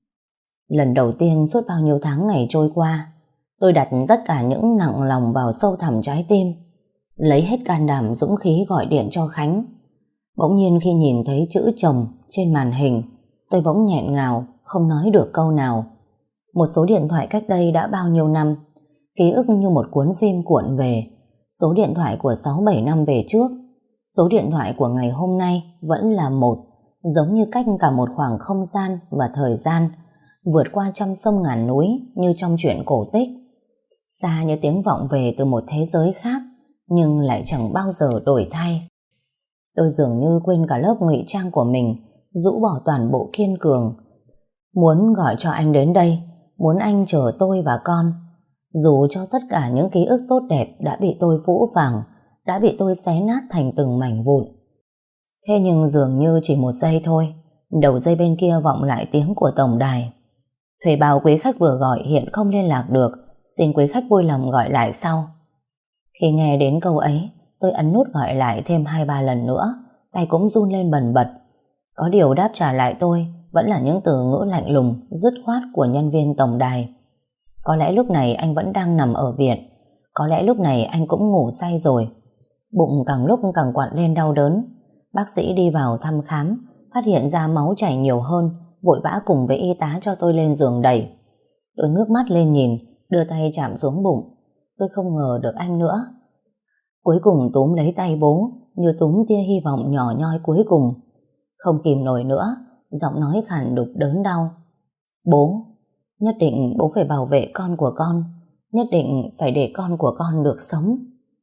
Lần đầu tiên suốt bao nhiêu tháng ngày trôi qua, tôi đặt tất cả những nặng lòng vào sâu thẳm trái tim, lấy hết can đảm dũng khí gọi điện cho Khánh. Bỗng nhiên khi nhìn thấy chữ chồng trên màn hình, tôi bỗng nghẹn ngào, không nói được câu nào. Một số điện thoại cách đây đã bao nhiêu năm, ký ức như một cuốn phim cuộn về. Số điện thoại của sáu bảy năm về trước, số điện thoại của ngày hôm nay vẫn là một, giống như cách cả một khoảng không gian và thời gian, vượt qua trăm sông ngàn núi như trong truyện cổ tích. Xa như tiếng vọng về từ một thế giới khác, nhưng lại chẳng bao giờ đổi thay. Tôi dường như quên cả lớp ngụy trang của mình, rũ bỏ toàn bộ kiên cường. Muốn gọi cho anh đến đây, muốn anh chờ tôi và con. Dù cho tất cả những ký ức tốt đẹp đã bị tôi phũ phàng, đã bị tôi xé nát thành từng mảnh vụn. Thế nhưng dường như chỉ một giây thôi, đầu dây bên kia vọng lại tiếng của tổng đài. Thuê bao quý khách vừa gọi hiện không liên lạc được, xin quý khách vui lòng gọi lại sau. Khi nghe đến câu ấy, tôi ấn nút gọi lại thêm hai ba lần nữa, tay cũng run lên bần bật. Có điều đáp trả lại tôi vẫn là những từ ngữ lạnh lùng, dứt khoát của nhân viên tổng đài. Có lẽ lúc này anh vẫn đang nằm ở viện, có lẽ lúc này anh cũng ngủ say rồi. Bụng càng lúc càng quặn lên đau đớn. Bác sĩ đi vào thăm khám, phát hiện ra máu chảy nhiều hơn, vội vã cùng với y tá cho tôi lên giường đẩy. Tôi ngước mắt lên nhìn, đưa tay chạm xuống bụng. Tôi không ngờ được anh nữa. Cuối cùng túm lấy tay bố, như túm tia hy vọng nhỏ nhoi cuối cùng. Không kìm nổi nữa, giọng nói khàn đục đớn đau. Bố, nhất định bố phải bảo vệ con của con, nhất định phải để con của con được sống.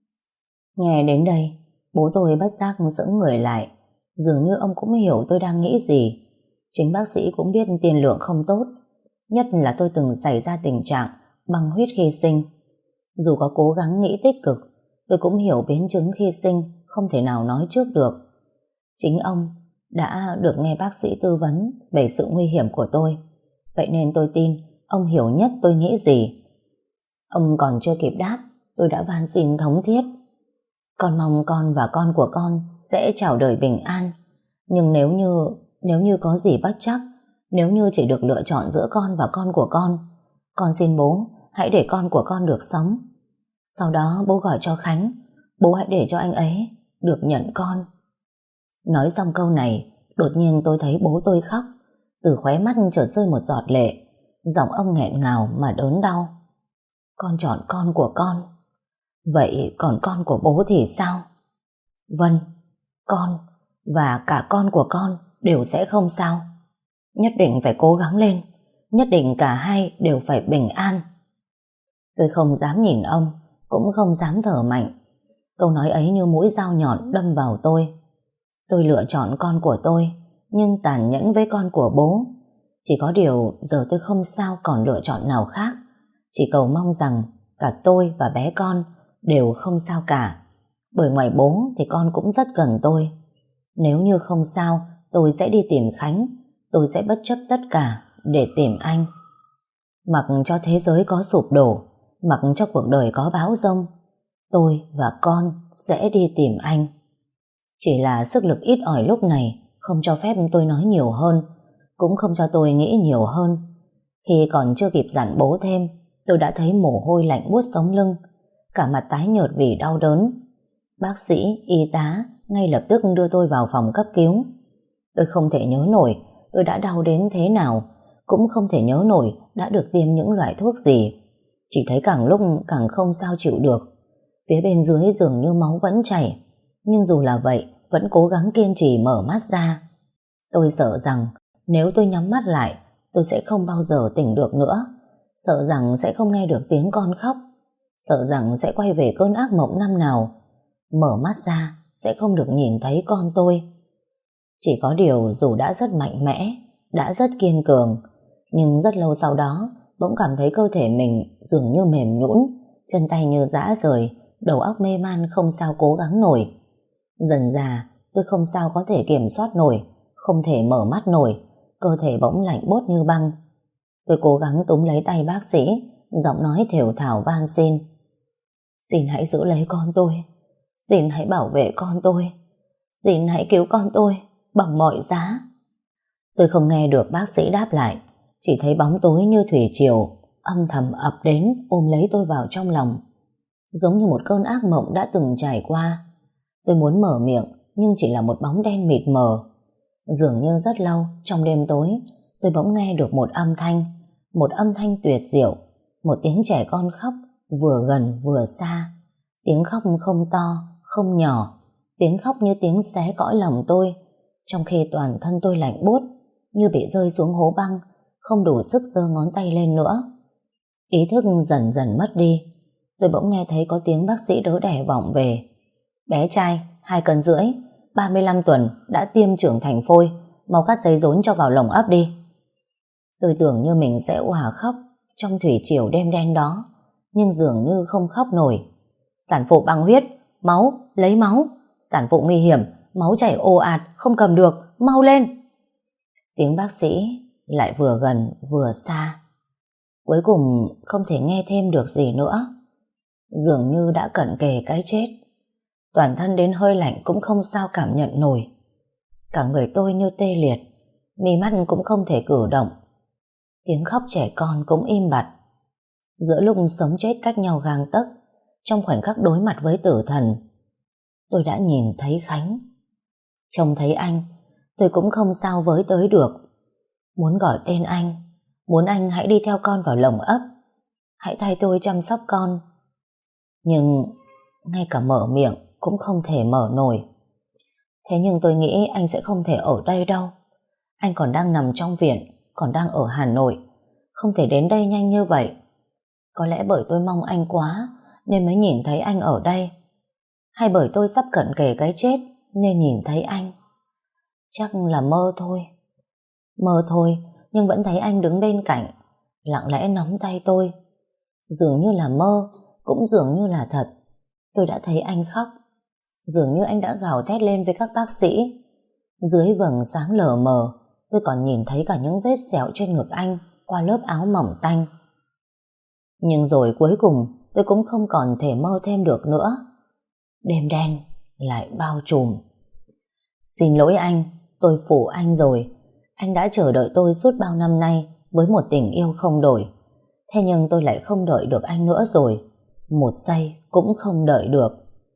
Nghe đến đây, bố tôi bất giác sững người lại. Dường như ông cũng hiểu tôi đang nghĩ gì. Chính bác sĩ cũng biết tiền lượng không tốt, nhất là tôi từng xảy ra tình trạng băng huyết khi sinh. Dù có cố gắng nghĩ tích cực, tôi cũng hiểu biến chứng khi sinh không thể nào nói trước được. Chính ông đã được nghe bác sĩ tư vấn về sự nguy hiểm của tôi, vậy nên tôi tin ông hiểu nhất tôi nghĩ gì. Ông còn chưa kịp đáp, tôi đã van xin thống thiết. Con mong con và con của con sẽ chào đời bình an. Nhưng nếu như Nếu như có gì bất trắc, nếu như chỉ được lựa chọn giữa con và con của con, con xin bố hãy để con của con được sống. Sau đó bố gọi cho Khánh, bố hãy để cho anh ấy được nhận con. Nói xong câu này, đột nhiên tôi thấy bố tôi khóc. Từ khóe mắt chợt rơi một giọt lệ. Giọng ông nghẹn ngào mà đớn đau. Con chọn con của con, vậy còn con của bố thì sao? Vâng, con và cả con của con đều sẽ không sao. Nhất định phải cố gắng lên, nhất định cả hai đều phải bình an. Tôi không dám nhìn ông, cũng không dám thở mạnh. Câu nói ấy như mũi dao nhọn đâm vào tôi. Tôi lựa chọn con của tôi, nhưng tàn nhẫn với con của bố. Chỉ có điều giờ tôi không sao còn lựa chọn nào khác. Chỉ cầu mong rằng cả tôi và bé con đều không sao cả. Bởi ngoài bố thì con cũng rất cần tôi. Nếu như không sao, tôi sẽ đi tìm Khánh. Tôi sẽ bất chấp tất cả để tìm anh. Mặc cho thế giới có sụp đổ, mặc cho cuộc đời có bão giông, tôi và con sẽ đi tìm anh. Chỉ là sức lực ít ỏi lúc này không cho phép tôi nói nhiều hơn, cũng không cho tôi nghĩ nhiều hơn. Khi còn chưa kịp dặn bố thêm, tôi đã thấy mồ hôi lạnh buốt sống lưng, cả mặt tái nhợt vì đau đớn. Bác sĩ, y tá ngay lập tức đưa tôi vào phòng cấp cứu. Tôi không thể nhớ nổi tôi đã đau đến thế nào, cũng không thể nhớ nổi đã được tiêm những loại thuốc gì. Chỉ thấy càng lúc càng không sao chịu được. Phía bên dưới dường như máu vẫn chảy, nhưng dù là vậy vẫn cố gắng kiên trì mở mắt ra. Tôi sợ rằng nếu tôi nhắm mắt lại, tôi sẽ không bao giờ tỉnh được nữa. Sợ rằng sẽ không nghe được tiếng con khóc, sợ rằng sẽ quay về cơn ác mộng năm nào. Mở mắt ra sẽ không được nhìn thấy con tôi. Chỉ có điều dù đã rất mạnh mẽ, đã rất kiên cường, nhưng rất lâu sau đó bỗng cảm thấy cơ thể mình dường như mềm nhũn, chân tay như rã rời, đầu óc mê man không sao cố gắng nổi. Dần dà tôi không sao có thể kiểm soát nổi, không thể mở mắt nổi, cơ thể bỗng lạnh buốt như băng. Tôi cố gắng túm lấy tay bác sĩ, giọng nói thều thào van xin. Xin hãy giữ lấy con tôi, xin hãy bảo vệ con tôi, xin hãy cứu con tôi bằng mọi giá. Tôi không nghe được bác sĩ đáp lại, chỉ thấy bóng tối như thủy triều âm thầm ập đến ôm lấy tôi vào trong lòng, giống như một cơn ác mộng đã từng trải qua. Tôi muốn mở miệng nhưng chỉ là một bóng đen mịt mờ. Dường như rất lâu trong đêm tối tôi bỗng nghe được một âm thanh, một âm thanh tuyệt diệu, một tiếng trẻ con khóc vừa gần vừa xa. Tiếng khóc không to, không nhỏ, tiếng khóc như tiếng xé cõi lòng tôi, trong khi toàn thân tôi lạnh buốt như bị rơi xuống hố băng, không đủ sức giơ ngón tay lên nữa. Ý thức dần dần mất đi. Tôi bỗng nghe thấy có tiếng bác sĩ đỡ đẻ vọng về. Bé trai, hai cân rưỡi, ba mươi lăm tuần, đã tiêm trưởng thành phôi, mau cắt giấy rốn cho vào lồng ấp đi. Tôi tưởng như mình sẽ òa khóc trong thủy triều đêm đen đó, nhưng dường như không khóc nổi. Sản phụ băng huyết, máu, lấy máu, sản phụ nguy hiểm, máu chảy ồ ạt, không cầm được, mau lên. Tiếng bác sĩ lại vừa gần vừa xa. Cuối cùng không thể nghe thêm được gì nữa. Dường như đã cận kề cái chết. Toàn thân đến hơi lạnh cũng không sao cảm nhận nổi. Cả người tôi như tê liệt. mí mắt cũng không thể cử động. Tiếng khóc trẻ con cũng im bặt. Giữa lúc sống chết cách nhau gang tấc, trong khoảnh khắc đối mặt với tử thần, tôi đã nhìn thấy Khánh. Trông thấy anh, tôi cũng không sao với tới được. Muốn gọi tên anh, muốn anh hãy đi theo con vào lồng ấp, hãy thay tôi chăm sóc con. Nhưng ngay cả mở miệng cũng không thể mở nổi. Thế nhưng tôi nghĩ anh sẽ không thể ở đây đâu. Anh còn đang nằm trong viện, còn đang ở Hà Nội, không thể đến đây nhanh như vậy. Có lẽ bởi tôi mong anh quá nên mới nhìn thấy anh ở đây, hay bởi tôi sắp cận kề cái chết nên nhìn thấy anh. Chắc là mơ thôi. Mơ thôi, nhưng vẫn thấy anh đứng bên cạnh, lặng lẽ nắm tay tôi. Dường như là mơ, cũng dường như là thật. Tôi đã thấy anh khóc. Dường như anh đã gào thét lên với các bác sĩ. Dưới vầng sáng lờ mờ, tôi còn nhìn thấy cả những vết sẹo trên ngực anh qua lớp áo mỏng tanh. Nhưng rồi cuối cùng tôi cũng không còn thể mơ thêm được nữa. Đêm đen lại bao trùm. Xin lỗi anh, tôi phụ anh rồi. Anh đã chờ đợi tôi suốt bao năm nay với một tình yêu không đổi. Thế nhưng tôi lại không đợi được anh nữa rồi. Một giây cũng không đợi được.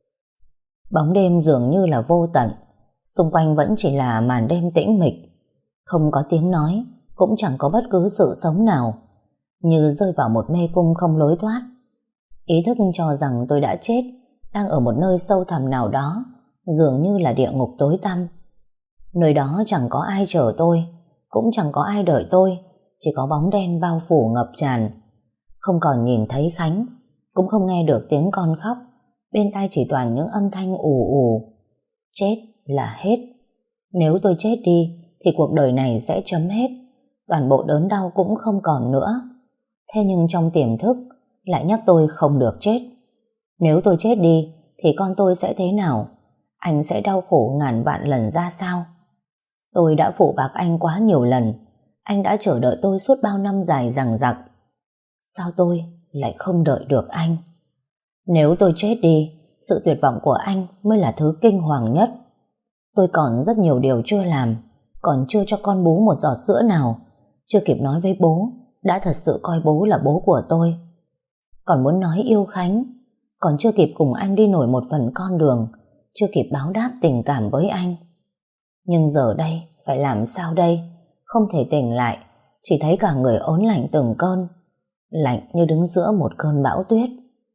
Bóng đêm dường như là vô tận. Xung quanh vẫn chỉ là màn đêm tĩnh mịch. Không có tiếng nói, cũng chẳng có bất cứ sự sống nào. Như rơi vào một mê cung không lối thoát. Ý thức cho rằng tôi đã chết, đang ở một nơi sâu thẳm nào đó, dường như là địa ngục tối tăm. Nơi đó chẳng có ai chờ tôi, cũng chẳng có ai đợi tôi, chỉ có bóng đen bao phủ ngập tràn. Không còn nhìn thấy Khánh, cũng không nghe được tiếng con khóc, bên tai chỉ toàn những âm thanh ù ù. Chết là hết. Nếu tôi chết đi thì cuộc đời này sẽ chấm hết, toàn bộ đớn đau cũng không còn nữa. Thế nhưng trong tiềm thức lại nhắc tôi không được chết. Nếu tôi chết đi thì con tôi sẽ thế nào? Anh sẽ đau khổ ngàn vạn lần ra sao? Tôi đã phụ bạc anh quá nhiều lần. Anh đã chờ đợi tôi suốt bao năm dài dằng dặc. Sao tôi lại không đợi được anh? Nếu tôi chết đi, sự tuyệt vọng của anh mới là thứ kinh hoàng nhất. Tôi còn rất nhiều điều chưa làm, còn chưa cho con bú một giọt sữa nào, chưa kịp nói với bố, đã thật sự coi bố là bố của tôi. Còn muốn nói yêu Khánh, còn chưa kịp cùng anh đi nổi một phần con đường, chưa kịp báo đáp tình cảm với anh. Nhưng giờ đây, phải làm sao đây? Không thể tỉnh lại, chỉ thấy cả người ớn lạnh từng cơn, lạnh như đứng giữa một cơn bão tuyết.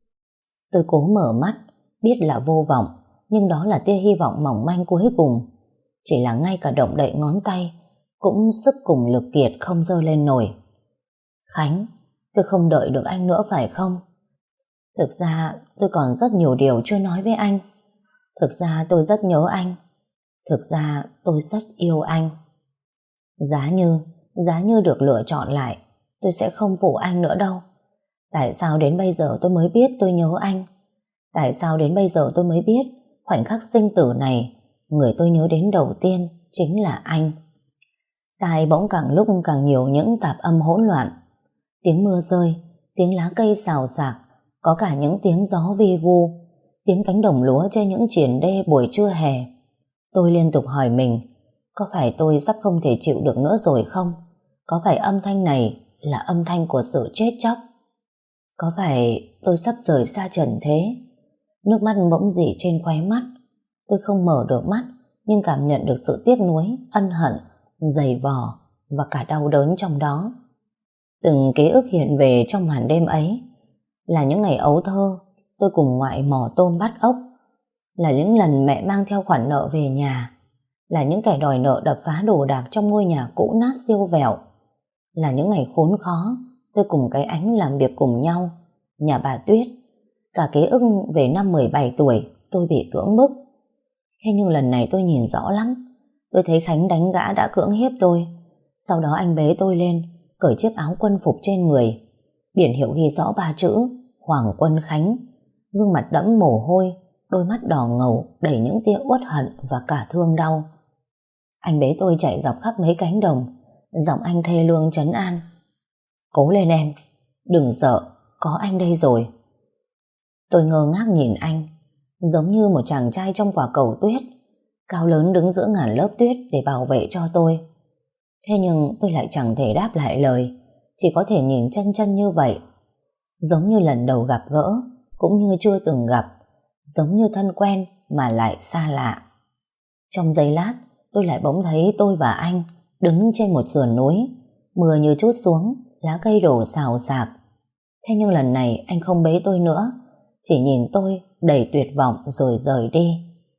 Tôi cố mở mắt, biết là vô vọng, nhưng đó là tia hy vọng mỏng manh cuối cùng. Chỉ là ngay cả động đậy ngón tay cũng sức cùng lực kiệt không giơ lên nổi. Khánh, tôi không đợi được anh nữa phải không? Thực ra tôi còn rất nhiều điều chưa nói với anh. Thực ra tôi rất nhớ anh. Thực ra tôi rất yêu anh. Giá như, giá như được lựa chọn lại, tôi sẽ không phụ anh nữa đâu. Tại sao đến bây giờ tôi mới biết tôi nhớ anh? Tại sao đến bây giờ tôi mới biết khoảnh khắc sinh tử này, người tôi nhớ đến đầu tiên chính là anh? Tai bỗng càng lúc càng nhiều những tạp âm hỗn loạn. Tiếng mưa rơi, tiếng lá cây xào xạc, có cả những tiếng gió vi vu, tiếng cánh đồng lúa trên những triền đê buổi trưa hè. Tôi liên tục hỏi mình, có phải tôi sắp không thể chịu được nữa rồi không? Có phải âm thanh này là âm thanh của sự chết chóc? Có phải tôi sắp rời xa trần thế? Nước mắt bỗng dỉ trên khóe mắt. Tôi không mở được mắt, nhưng cảm nhận được sự tiếc nuối, ân hận, dày vò và cả đau đớn trong đó. Từng ký ức hiện về trong màn đêm ấy. Là những ngày ấu thơ, tôi cùng ngoại mò tôm bắt ốc. Là những lần mẹ mang theo khoản nợ về nhà. Là những kẻ đòi nợ đập phá đồ đạc trong ngôi nhà cũ nát siêu vẹo. Là những ngày khốn khó, tôi cùng cái Ánh làm việc cùng nhau, nhà bà Tuyết. Cả ký ức về năm mười bảy tuổi, tôi bị cưỡng bức. Thế nhưng lần này tôi nhìn rõ lắm. Tôi thấy Khánh đánh gã đã cưỡng hiếp tôi. Sau đó anh bế tôi lên, cởi chiếc áo quân phục trên người. Biển hiệu ghi rõ ba chữ Hoàng Quân Khánh. Gương mặt đẫm mồ hôi, đôi mắt đỏ ngầu đầy những tia uất hận và cả thương đau. Anh bế tôi chạy dọc khắp mấy cánh đồng, giọng anh thê lương trấn an. Cố lên em, đừng sợ, có anh đây rồi. Tôi ngơ ngác nhìn anh, giống như một chàng trai trong quả cầu tuyết, cao lớn đứng giữa ngàn lớp tuyết để bảo vệ cho tôi. Thế nhưng tôi lại chẳng thể đáp lại lời, chỉ có thể nhìn chân chân như vậy. Giống như lần đầu gặp gỡ, cũng như chưa từng gặp, giống như thân quen mà lại xa lạ. Trong giây lát, tôi lại bỗng thấy tôi và anh đứng trên một sườn núi, mưa như trút xuống, lá cây đổ xào xạc. Thế nhưng lần này anh không bế tôi nữa, chỉ nhìn tôi đầy tuyệt vọng rồi rời đi.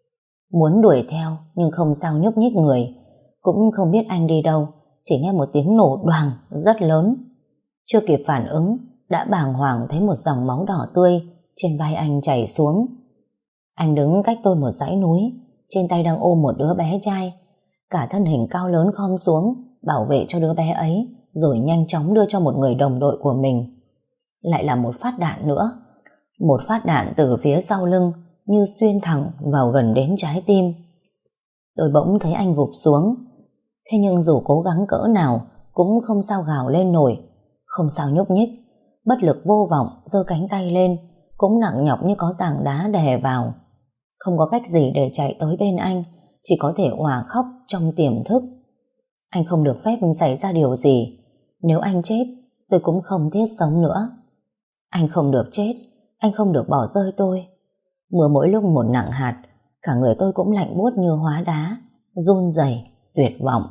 Muốn đuổi theo nhưng không sao nhúc nhích người, cũng không biết anh đi đâu, chỉ nghe một tiếng nổ đoàng rất lớn. Chưa kịp phản ứng, đã bàng hoàng thấy một dòng máu đỏ tươi trên vai anh chảy xuống. Anh đứng cách tôi một dãy núi, trên tay đang ôm một đứa bé trai, cả thân hình cao lớn khom xuống bảo vệ cho đứa bé ấy, rồi nhanh chóng đưa cho một người đồng đội của mình. Lại là một phát đạn nữa, một phát đạn từ phía sau lưng như xuyên thẳng vào gần đến trái tim. Tôi bỗng thấy anh gục xuống, thế nhưng dù cố gắng cỡ nào cũng không sao gào lên nổi, không sao nhúc nhích, bất lực vô vọng giơ cánh tay lên cũng nặng nhọc như có tảng đá đè vào. Không có cách gì để chạy tới bên anh, chỉ có thể òa khóc trong tiềm thức. Anh không được phép xảy ra điều gì, nếu anh chết tôi cũng không thiết sống nữa. Anh không được chết, anh không được bỏ rơi tôi. Mưa mỗi lúc một nặng hạt, cả người tôi cũng lạnh buốt như hóa đá, run rẩy, tuyệt vọng.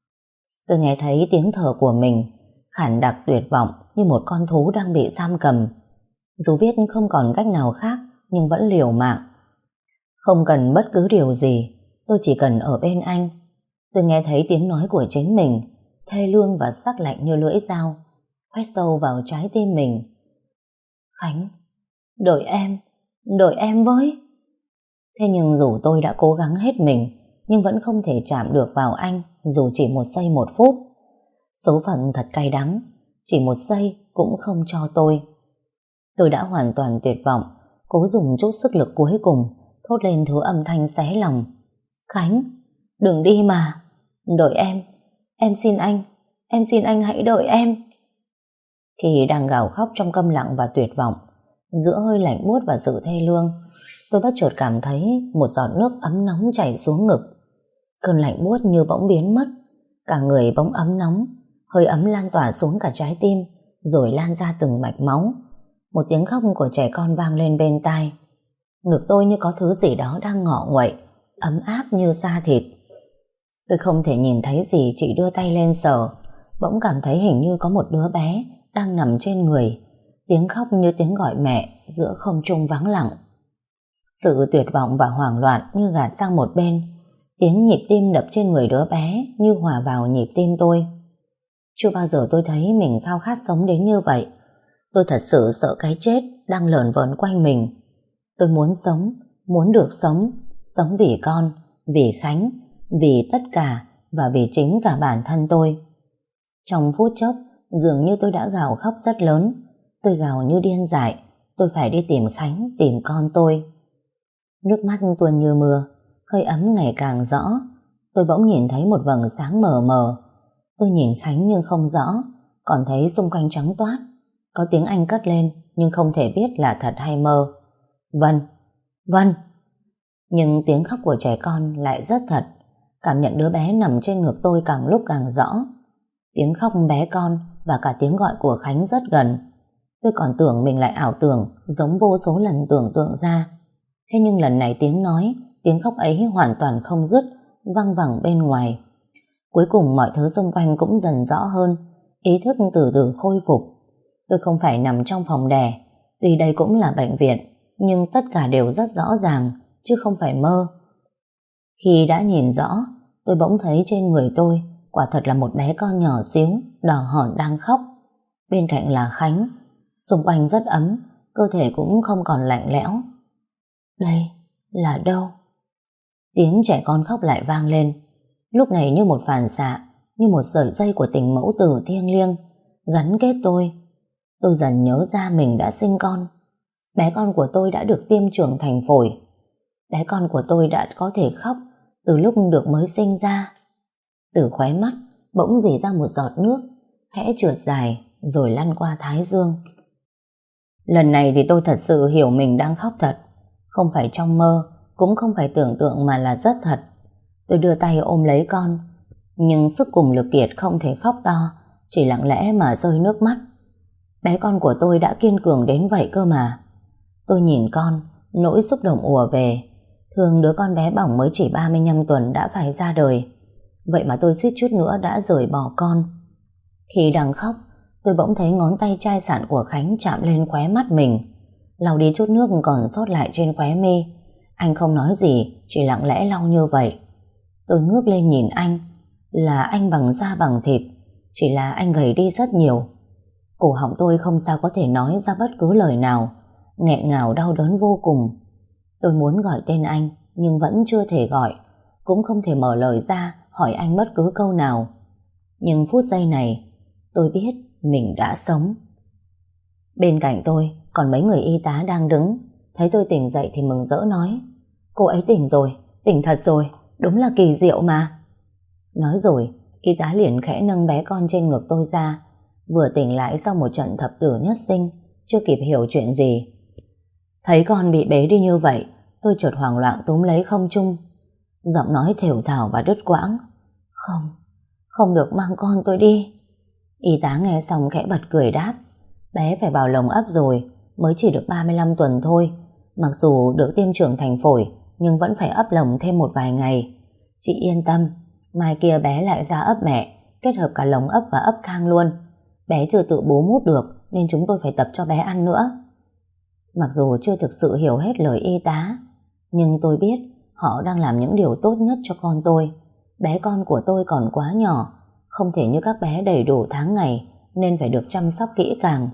Tôi nghe thấy tiếng thở của mình, khản đặc tuyệt vọng như một con thú đang bị giam cầm. Dù biết không còn cách nào khác, nhưng vẫn liều mạng. Không cần bất cứ điều gì, tôi chỉ cần ở bên anh. Tôi nghe thấy tiếng nói của chính mình, thê lương và sắc lạnh như lưỡi dao, khoét sâu vào trái tim mình. Khánh, đợi em, đợi em với. Thế nhưng dù tôi đã cố gắng hết mình, nhưng vẫn không thể chạm được vào anh, dù chỉ một giây một phút. Số phận thật cay đắng, chỉ một giây cũng không cho tôi. Tôi đã hoàn toàn tuyệt vọng, cố dùng chút sức lực cuối cùng, thốt lên thứ âm thanh xé lòng. Khánh, đừng đi mà, đợi em, em xin anh, em xin anh hãy đợi em. Khi đang gào khóc trong câm lặng và tuyệt vọng, giữa hơi lạnh buốt và sự thê lương, tôi bất chợt cảm thấy một giọt nước ấm nóng chảy xuống ngực. Cơn lạnh buốt như bỗng biến mất, cả người bỗng ấm nóng, hơi ấm lan tỏa xuống cả trái tim, rồi lan ra từng mạch máu. Một tiếng khóc của trẻ con vang lên bên tai. Ngực tôi như có thứ gì đó đang ngọ nguậy, ấm áp như da thịt. Tôi không thể nhìn thấy gì, chỉ đưa tay lên sờ, bỗng cảm thấy hình như có một đứa bé đang nằm trên người, tiếng khóc như tiếng gọi mẹ giữa không trung vắng lặng. Sự tuyệt vọng và hoảng loạn như gạt sang một bên, tiếng nhịp tim đập trên người đứa bé như hòa vào nhịp tim tôi. Chưa bao giờ tôi thấy mình khao khát sống đến như vậy. Tôi thật sự sợ cái chết đang lởn vởn quanh mình. Tôi muốn sống, muốn được sống, sống vì con, vì Khánh, vì tất cả và vì chính cả bản thân tôi. Trong phút chốc, dường như tôi đã gào khóc rất lớn. Tôi gào như điên dại, tôi phải đi tìm Khánh, tìm con tôi. Nước mắt tuôn như mưa, hơi ấm ngày càng rõ. Tôi bỗng nhìn thấy một vầng sáng mờ mờ. Tôi nhìn Khánh nhưng không rõ, còn thấy xung quanh trắng toát. Có tiếng Anh cất lên nhưng không thể biết là thật hay mơ. Vân, Vân. Nhưng tiếng khóc của trẻ con lại rất thật. Cảm nhận đứa bé nằm trên ngực tôi càng lúc càng rõ. Tiếng khóc bé con và cả tiếng gọi của Khánh rất gần. Tôi còn tưởng mình lại ảo tưởng, giống vô số lần tưởng tượng ra. Thế nhưng lần này tiếng nói, tiếng khóc ấy hoàn toàn không dứt, văng vẳng bên ngoài. Cuối cùng mọi thứ xung quanh cũng dần rõ hơn, ý thức từ từ khôi phục. Tôi không phải nằm trong phòng đẻ, tuy đây cũng là bệnh viện, nhưng tất cả đều rất rõ ràng, chứ không phải mơ. Khi đã nhìn rõ, tôi bỗng thấy trên người tôi quả thật là một bé con nhỏ xíu, đỏ hòn đang khóc. Bên cạnh là Khánh, xung quanh rất ấm, cơ thể cũng không còn lạnh lẽo. Đây là đâu? Tiếng trẻ con khóc lại vang lên, lúc này như một phản xạ, như một sợi dây của tình mẫu tử thiêng liêng, gắn kết tôi. Tôi dần nhớ ra mình đã sinh con. Bé con của tôi đã được tiêm trưởng thành phổi. Bé con của tôi đã có thể khóc từ lúc được mới sinh ra. Từ khóe mắt bỗng rỉ ra một giọt nước, khẽ trượt dài rồi lăn qua thái dương. Lần này thì tôi thật sự hiểu mình đang khóc thật. Không phải trong mơ, cũng không phải tưởng tượng mà là rất thật. Tôi đưa tay ôm lấy con. Nhưng sức cùng lực kiệt không thể khóc to, chỉ lặng lẽ mà rơi nước mắt. Bé con của tôi đã kiên cường đến vậy cơ mà. Tôi nhìn con, nỗi xúc động ùa về. Thương đứa con bé bỏng mới chỉ ba mươi lăm tuần đã phải ra đời. Vậy mà tôi suýt chút nữa đã rời bỏ con. Khi đang khóc, tôi bỗng thấy ngón tay chai sạn của Khánh chạm lên khóe mắt mình, lau đi chút nước còn sót lại trên khóe mi. Anh không nói gì, chỉ lặng lẽ lau như vậy. Tôi ngước lên nhìn anh. Là anh bằng da bằng thịt, chỉ là anh gầy đi rất nhiều. Cổ họng tôi không sao có thể nói ra bất cứ lời nào, nghẹn ngào đau đớn vô cùng. Tôi muốn gọi tên anh, nhưng vẫn chưa thể gọi, cũng không thể mở lời ra hỏi anh bất cứ câu nào. Nhưng phút giây này, tôi biết mình đã sống. Bên cạnh tôi còn mấy người y tá đang đứng. Thấy tôi tỉnh dậy thì mừng rỡ nói: "Cô ấy tỉnh rồi, tỉnh thật rồi, đúng là kỳ diệu mà." Nói rồi, y tá liền khẽ nâng bé con trên ngực tôi ra. Vừa tỉnh lại sau một trận thập tử nhất sinh, chưa kịp hiểu chuyện gì. Thấy con bị bế đi như vậy, tôi chợt hoảng loạn túm lấy không trung. Giọng nói thều thào và đứt quãng: "Không, không được mang con tôi đi." Y tá nghe xong khẽ bật cười đáp: "Bé phải vào lồng ấp rồi, mới chỉ được ba mươi lăm tuần thôi. Mặc dù được tiêm trưởng thành phổi, nhưng vẫn phải ấp lồng thêm một vài ngày. Chị yên tâm, mai kia bé lại ra ấp mẹ, kết hợp cả lồng ấp và ấp khang luôn. Bé chưa tự bú mút được, nên chúng tôi phải tập cho bé ăn nữa." Mặc dù chưa thực sự hiểu hết lời y tá, nhưng tôi biết họ đang làm những điều tốt nhất cho con tôi. Bé con của tôi còn quá nhỏ, không thể như các bé đầy đủ tháng ngày, nên phải được chăm sóc kỹ càng.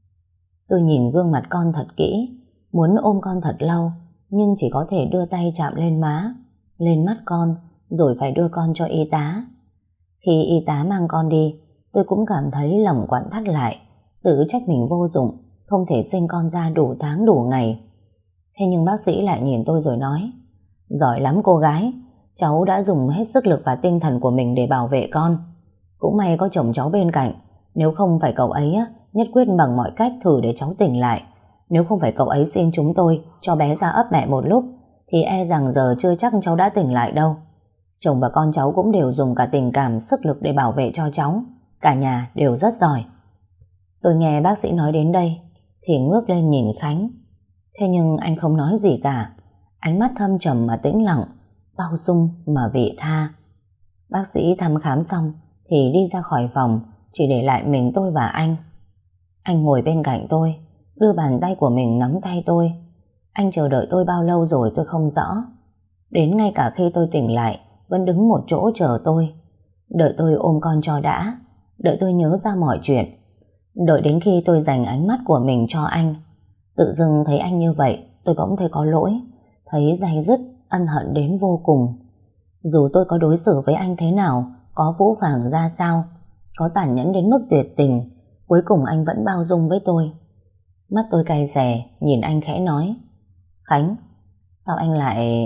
Tôi nhìn gương mặt con thật kỹ, muốn ôm con thật lâu, nhưng chỉ có thể đưa tay chạm lên má, lên mắt con, rồi phải đưa con cho y tá. Khi y tá mang con đi, tôi cũng cảm thấy lòng quặn thắt lại, tự trách mình vô dụng, không thể sinh con ra đủ tháng đủ ngày. Thế nhưng bác sĩ lại nhìn tôi rồi nói: "Giỏi lắm cô gái, cháu đã dùng hết sức lực và tinh thần của mình để bảo vệ con. Cũng may có chồng cháu bên cạnh, nếu không phải cậu ấy nhất quyết bằng mọi cách thử để cháu tỉnh lại. Nếu không phải cậu ấy xin chúng tôi cho bé ra ấp mẹ một lúc, thì e rằng giờ chưa chắc cháu đã tỉnh lại đâu. Chồng và con cháu cũng đều dùng cả tình cảm, sức lực để bảo vệ cho cháu. Cả nhà đều rất giỏi." Tôi nghe bác sĩ nói đến đây thì ngước lên nhìn Khánh. Thế nhưng anh không nói gì cả, ánh mắt thâm trầm mà tĩnh lặng, bao dung mà vị tha. Bác sĩ thăm khám xong thì đi ra khỏi phòng, chỉ để lại mình tôi và anh. Anh ngồi bên cạnh tôi, đưa bàn tay của mình nắm tay tôi. Anh chờ đợi tôi bao lâu rồi tôi không rõ. Đến ngay cả khi tôi tỉnh lại, vẫn đứng một chỗ chờ tôi. Đợi tôi ôm con cho đã, đợi tôi nhớ ra mọi chuyện. Đợi đến khi tôi dành ánh mắt của mình cho anh. Tự dưng thấy anh như vậy, tôi bỗng thấy có lỗi, thấy day dứt, ân hận đến vô cùng. Dù tôi có đối xử với anh thế nào, có phũ phàng ra sao, có tàn nhẫn đến mức tuyệt tình, cuối cùng anh vẫn bao dung với tôi. Mắt tôi cay xè, nhìn anh khẽ nói: "Khánh, sao anh lại..."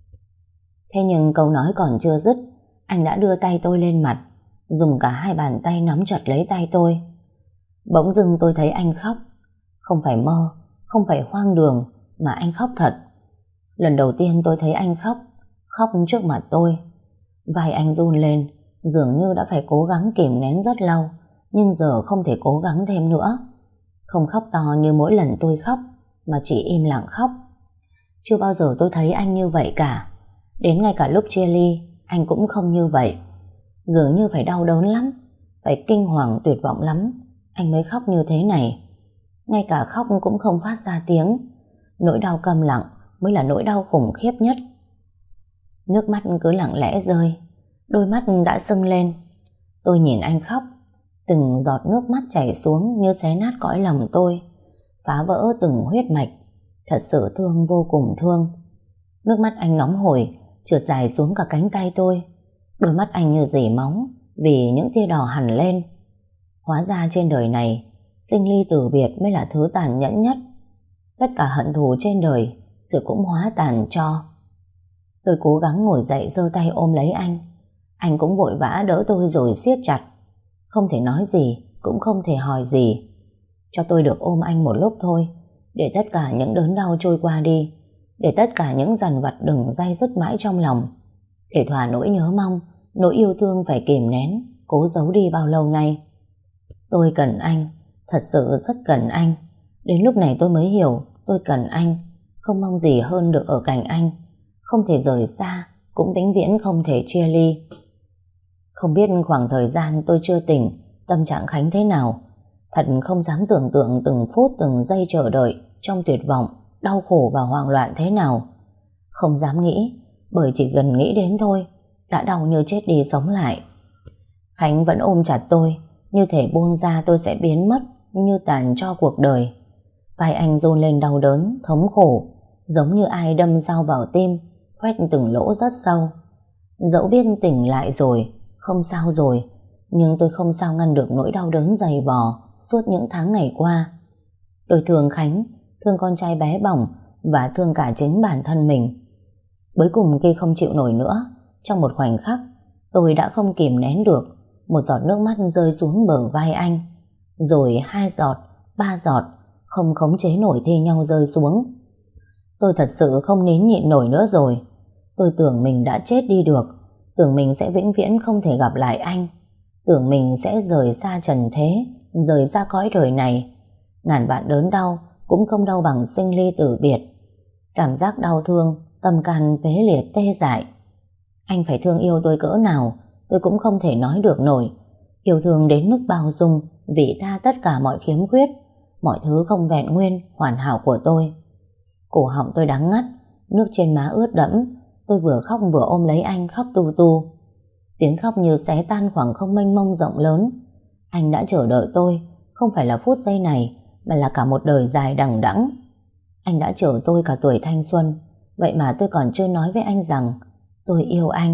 Thế nhưng câu nói còn chưa dứt, anh đã đưa tay tôi lên mặt, dùng cả hai bàn tay nắm chặt lấy tay tôi. Bỗng dưng tôi thấy anh khóc. Không phải mơ, không phải hoang đường, mà anh khóc thật. Lần đầu tiên tôi thấy anh khóc, khóc trước mặt tôi. Vai anh run lên, dường như đã phải cố gắng kìm nén rất lâu, nhưng giờ không thể cố gắng thêm nữa. Không khóc to như mỗi lần tôi khóc, mà chỉ im lặng khóc. Chưa bao giờ tôi thấy anh như vậy cả. Đến ngay cả lúc chia ly, anh cũng không như vậy. Dường như phải đau đớn lắm, phải kinh hoàng tuyệt vọng lắm, anh mới khóc như thế này. Ngay cả khóc cũng không phát ra tiếng. Nỗi đau câm lặng mới là nỗi đau khủng khiếp nhất. Nước mắt cứ lặng lẽ rơi, đôi mắt đã sưng lên. Tôi nhìn anh khóc, từng giọt nước mắt chảy xuống như xé nát cõi lòng tôi, phá vỡ từng huyết mạch. Thật sự thương, vô cùng thương. Nước mắt anh nóng hổi, trượt dài xuống cả cánh tay tôi. Đôi mắt anh như dỉ máu vì những tia đỏ hằn lên. Hóa ra trên đời này, sinh ly tử biệt mới là thứ tàn nhẫn nhất. Tất cả hận thù trên đời rồi cũng hóa tàn cho. Tôi cố gắng ngồi dậy, giơ tay ôm lấy anh. Anh cũng vội vã đỡ tôi rồi siết chặt. Không thể nói gì, cũng không thể hỏi gì. Cho tôi được ôm anh một lúc thôi, để tất cả những đớn đau trôi qua đi, để tất cả những dằn vặt đừng day dứt mãi trong lòng, để thỏa nỗi nhớ mong nỗi yêu thương phải kìm nén, cố giấu đi bao lâu nay. Tôi cần anh, thật sự rất cần anh. Đến lúc này tôi mới hiểu tôi cần anh, không mong gì hơn được ở cạnh anh. Không thể rời xa, cũng vĩnh viễn không thể chia ly. Không biết khoảng thời gian tôi chưa tỉnh, tâm trạng Khánh thế nào. Thật không dám tưởng tượng từng phút từng giây chờ đợi trong tuyệt vọng, đau khổ và hoang loạn thế nào. Không dám nghĩ, bởi chỉ gần nghĩ đến thôi đã đau như chết đi sống lại. Khánh vẫn ôm chặt tôi, như thể buông ra tôi sẽ biến mất, như tàn cho cuộc đời. Vai anh run lên đau đớn, thống khổ, giống như ai đâm dao vào tim, khoét từng lỗ rất sâu. Dẫu biết tỉnh lại rồi, không sao rồi, nhưng tôi không sao ngăn được nỗi đau đớn dày vò suốt những tháng ngày qua. Tôi thương Khánh, thương con trai bé bỏng và thương cả chính bản thân mình. Cuối cùng khi không chịu nổi nữa, trong một khoảnh khắc, tôi đã không kìm nén được, một giọt nước mắt rơi xuống bờ vai anh. Rồi hai giọt, ba giọt, không khống chế nổi thi nhau rơi xuống. Tôi thật sự không nín nhịn nổi nữa rồi. Tôi tưởng mình đã chết đi được, tưởng mình sẽ vĩnh viễn không thể gặp lại anh, tưởng mình sẽ rời xa trần thế, rời xa cõi đời này. Ngàn vạn đớn đau cũng không đau bằng sinh ly tử biệt. Cảm giác đau thương, tâm can phế liệt tê dại. Anh phải thương yêu tôi cỡ nào tôi cũng không thể nói được nổi. Yêu thương đến mức bao dung, vị tha tất cả mọi khiếm khuyết, mọi thứ không vẹn nguyên, hoàn hảo của tôi. Cổ họng tôi đắng ngắt, nước trên má ướt đẫm. Tôi vừa khóc vừa ôm lấy anh khóc tu tu. Tiếng khóc như xé tan khoảng không mênh mông rộng lớn. Anh đã chờ đợi tôi, không phải là phút giây này, mà là cả một đời dài đằng đẵng. Anh đã chờ tôi cả tuổi thanh xuân, vậy mà tôi còn chưa nói với anh rằng tôi yêu anh.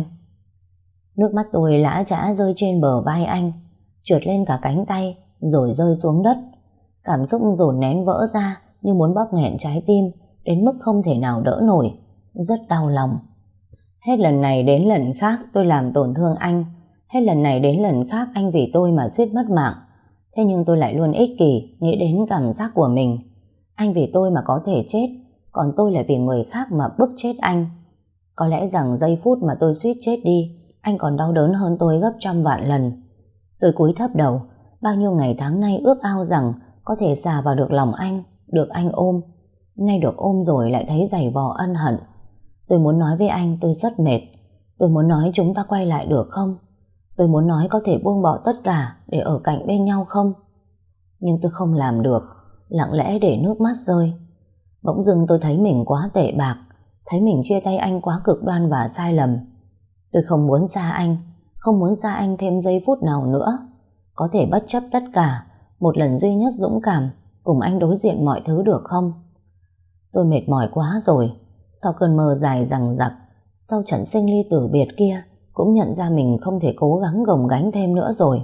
Nước mắt tôi lã chã rơi trên bờ vai anh, trượt lên cả cánh tay, rồi rơi xuống đất. Cảm xúc dồn nén vỡ ra như muốn bóp nghẹn trái tim, đến mức không thể nào đỡ nổi. Rất đau lòng. Hết lần này đến lần khác tôi làm tổn thương anh, hết lần này đến lần khác anh vì tôi mà suýt mất mạng. Thế nhưng tôi lại luôn ích kỷ, nghĩ đến cảm giác của mình. Anh vì tôi mà có thể chết, còn tôi lại vì người khác mà bức chết anh. Có lẽ rằng giây phút mà tôi suýt chết đi, anh còn đau đớn hơn tôi gấp trăm vạn lần. Tôi cúi thấp đầu, bao nhiêu ngày tháng nay ước ao rằng có thể xà vào được lòng anh, được anh ôm. Nay được ôm rồi lại thấy dày vò ân hận. Tôi muốn nói với anh tôi rất mệt. Tôi muốn nói chúng ta quay lại được không? Tôi muốn nói có thể buông bỏ tất cả để ở cạnh bên nhau không? Nhưng tôi không làm được, lặng lẽ để nước mắt rơi. Bỗng dưng tôi thấy mình quá tệ bạc, thấy mình chia tay anh quá cực đoan và sai lầm. Tôi không muốn xa anh, không muốn xa anh thêm giây phút nào nữa. Có thể bất chấp tất cả, một lần duy nhất dũng cảm cùng anh đối diện mọi thứ được không? Tôi mệt mỏi quá rồi. Sau cơn mơ dài dằng dặc, sau trận sinh ly tử biệt kia, cũng nhận ra mình không thể cố gắng gồng gánh thêm nữa rồi.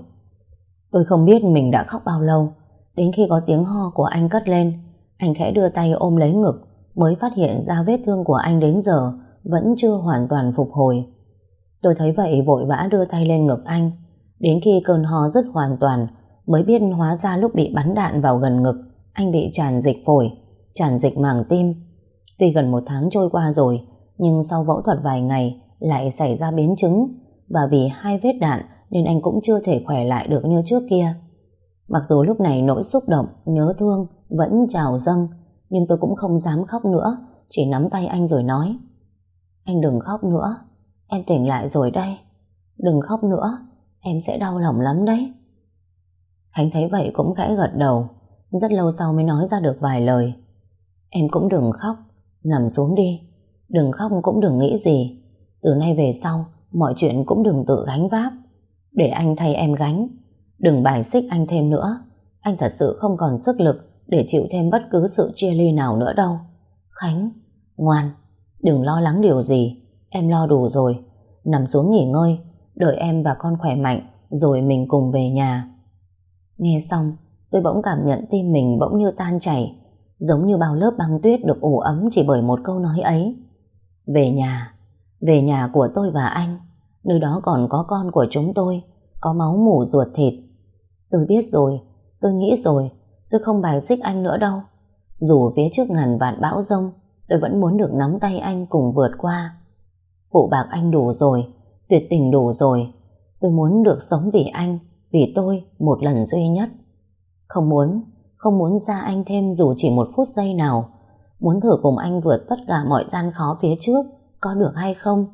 Tôi không biết mình đã khóc bao lâu, đến khi có tiếng ho của anh cất lên. Anh khẽ đưa tay ôm lấy ngực, mới phát hiện ra vết thương của anh đến giờ vẫn chưa hoàn toàn phục hồi. Tôi thấy vậy vội vã đưa tay lên ngực anh. Đến khi cơn ho dứt hoàn toàn, mới biết hóa ra lúc bị bắn đạn vào gần ngực, anh bị tràn dịch phổi, tràn dịch màng tim. Tuy gần một tháng trôi qua rồi, nhưng sau phẫu thuật vài ngày lại xảy ra biến chứng, và vì hai vết đạn nên anh cũng chưa thể khỏe lại được như trước kia. Mặc dù lúc này nỗi xúc động, nhớ thương vẫn trào dâng, nhưng tôi cũng không dám khóc nữa, chỉ nắm tay anh rồi nói: Anh đừng khóc nữa, em tỉnh lại rồi đây. Đừng khóc nữa, em sẽ đau lòng lắm đấy. Khánh thấy vậy cũng khẽ gật đầu, rất lâu sau mới nói ra được vài lời. Em cũng đừng khóc, nằm xuống đi. Đừng khóc cũng đừng nghĩ gì. Từ nay về sau, mọi chuyện cũng đừng tự gánh vác, để anh thay em gánh. Đừng bài xích anh thêm nữa. Anh thật sự không còn sức lực để chịu thêm bất cứ sự chia ly nào nữa đâu. Khánh, ngoan, đừng lo lắng điều gì. Em lo đủ rồi. Nằm xuống nghỉ ngơi, đợi em và con khỏe mạnh, rồi mình cùng về nhà. Nghe xong, tôi bỗng cảm nhận tim mình bỗng như tan chảy, giống như bao lớp băng tuyết được ủ ấm chỉ bởi một câu nói ấy. Về nhà, về nhà của tôi và anh, nơi đó còn có con của chúng tôi, có máu mủ ruột thịt. Tôi biết rồi, tôi nghĩ rồi, tôi không bài xích anh nữa đâu. Dù phía trước ngàn vạn bão giông, tôi vẫn muốn được nắm tay anh cùng vượt qua. Phụ bạc anh đủ rồi, tuyệt tình đủ rồi. Tôi muốn được sống vì anh, vì tôi một lần duy nhất. Không muốn, không muốn xa anh thêm dù chỉ một phút giây nào. Muốn thử cùng anh vượt tất cả mọi gian khó phía trước, có được hay không?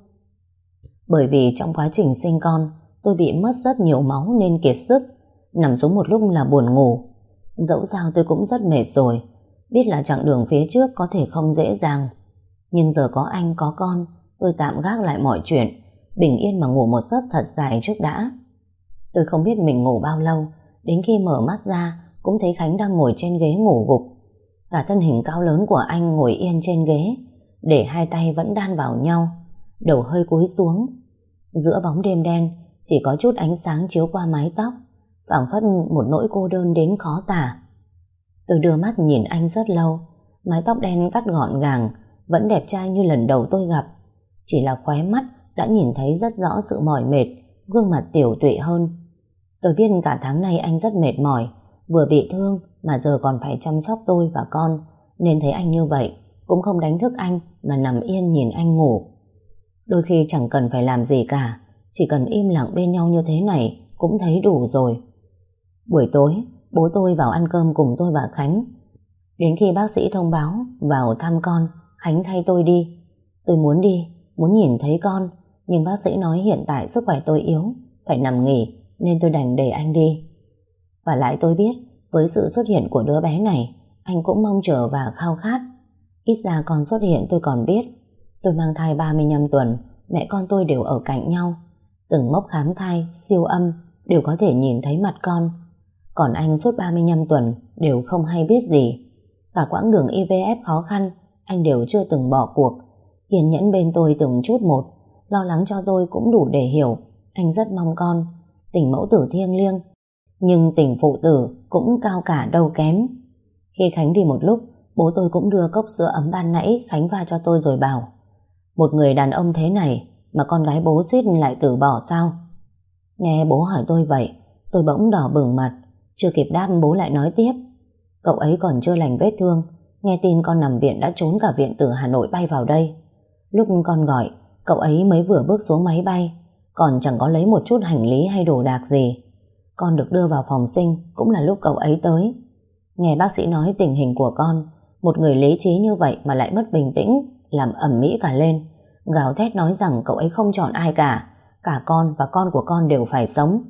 Bởi vì trong quá trình sinh con, tôi bị mất rất nhiều máu nên kiệt sức. Nằm xuống một lúc là buồn ngủ. Dẫu sao tôi cũng rất mệt rồi. Biết là chặng đường phía trước có thể không dễ dàng. Nhưng giờ có anh có con, tôi tạm gác lại mọi chuyện, bình yên mà ngủ một giấc thật dài trước đã. Tôi không biết mình ngủ bao lâu, đến khi mở mắt ra cũng thấy Khánh đang ngồi trên ghế ngủ gục. Cả thân hình cao lớn của anh ngồi yên trên ghế, để hai tay vẫn đan vào nhau, đầu hơi cúi xuống. Giữa bóng đêm đen chỉ có chút ánh sáng chiếu qua mái tóc, phảng phất một nỗi cô đơn đến khó tả. Tôi đưa mắt nhìn anh rất lâu. Mái tóc đen cắt gọn gàng, vẫn đẹp trai như lần đầu tôi gặp. Chỉ là khóe mắt đã nhìn thấy rất rõ sự mỏi mệt, gương mặt tiều tụy hơn. Tôi biết cả tháng nay anh rất mệt mỏi, vừa bị thương mà giờ còn phải chăm sóc tôi và con, nên thấy anh như vậy cũng không đánh thức anh mà nằm yên nhìn anh ngủ. Đôi khi chẳng cần phải làm gì cả, chỉ cần im lặng bên nhau như thế này cũng thấy đủ rồi. Buổi tối, bố tôi vào ăn cơm cùng tôi và Khánh. Đến khi bác sĩ thông báo vào thăm con, Khánh thay tôi đi. Tôi muốn đi, muốn nhìn thấy con, nhưng bác sĩ nói hiện tại sức khỏe tôi yếu, phải nằm nghỉ, nên tôi đành để anh đi. Và lại tôi biết, với sự xuất hiện của đứa bé này, anh cũng mong chờ và khao khát. Ít ra con xuất hiện tôi còn biết. Tôi mang thai ba mươi lăm tuần, mẹ con tôi đều ở cạnh nhau. Từng mốc khám thai, siêu âm đều có thể nhìn thấy mặt con. Còn anh suốt ba mươi lăm tuần đều không hay biết gì. Cả quãng đường i vê ép khó khăn, anh đều chưa từng bỏ cuộc, kiên nhẫn bên tôi từng chút một, lo lắng cho tôi cũng đủ để hiểu anh rất mong con. Tình mẫu tử thiêng liêng, nhưng tình phụ tử cũng cao cả đâu kém. Khi Khánh đi một lúc, bố tôi cũng đưa cốc sữa ấm ban nãy Khánh pha cho tôi rồi bảo: một người đàn ông thế này mà con gái bố suýt lại từ bỏ sao? Nghe bố hỏi tôi vậy, tôi bỗng đỏ bừng mặt. Chưa kịp đáp, bố lại nói tiếp: cậu ấy còn chưa lành vết thương, nghe tin con nằm viện đã trốn cả viện từ Hà Nội bay vào đây. Lúc con gọi, cậu ấy mới vừa bước xuống máy bay, còn chẳng có lấy một chút hành lý hay đồ đạc gì. Con được đưa vào phòng sinh cũng là lúc cậu ấy tới. Nghe bác sĩ nói tình hình của con, một người lý trí như vậy mà lại mất bình tĩnh, làm ầm ĩ cả lên, gào thét nói rằng cậu ấy không chọn ai cả, cả con và con của con đều phải sống.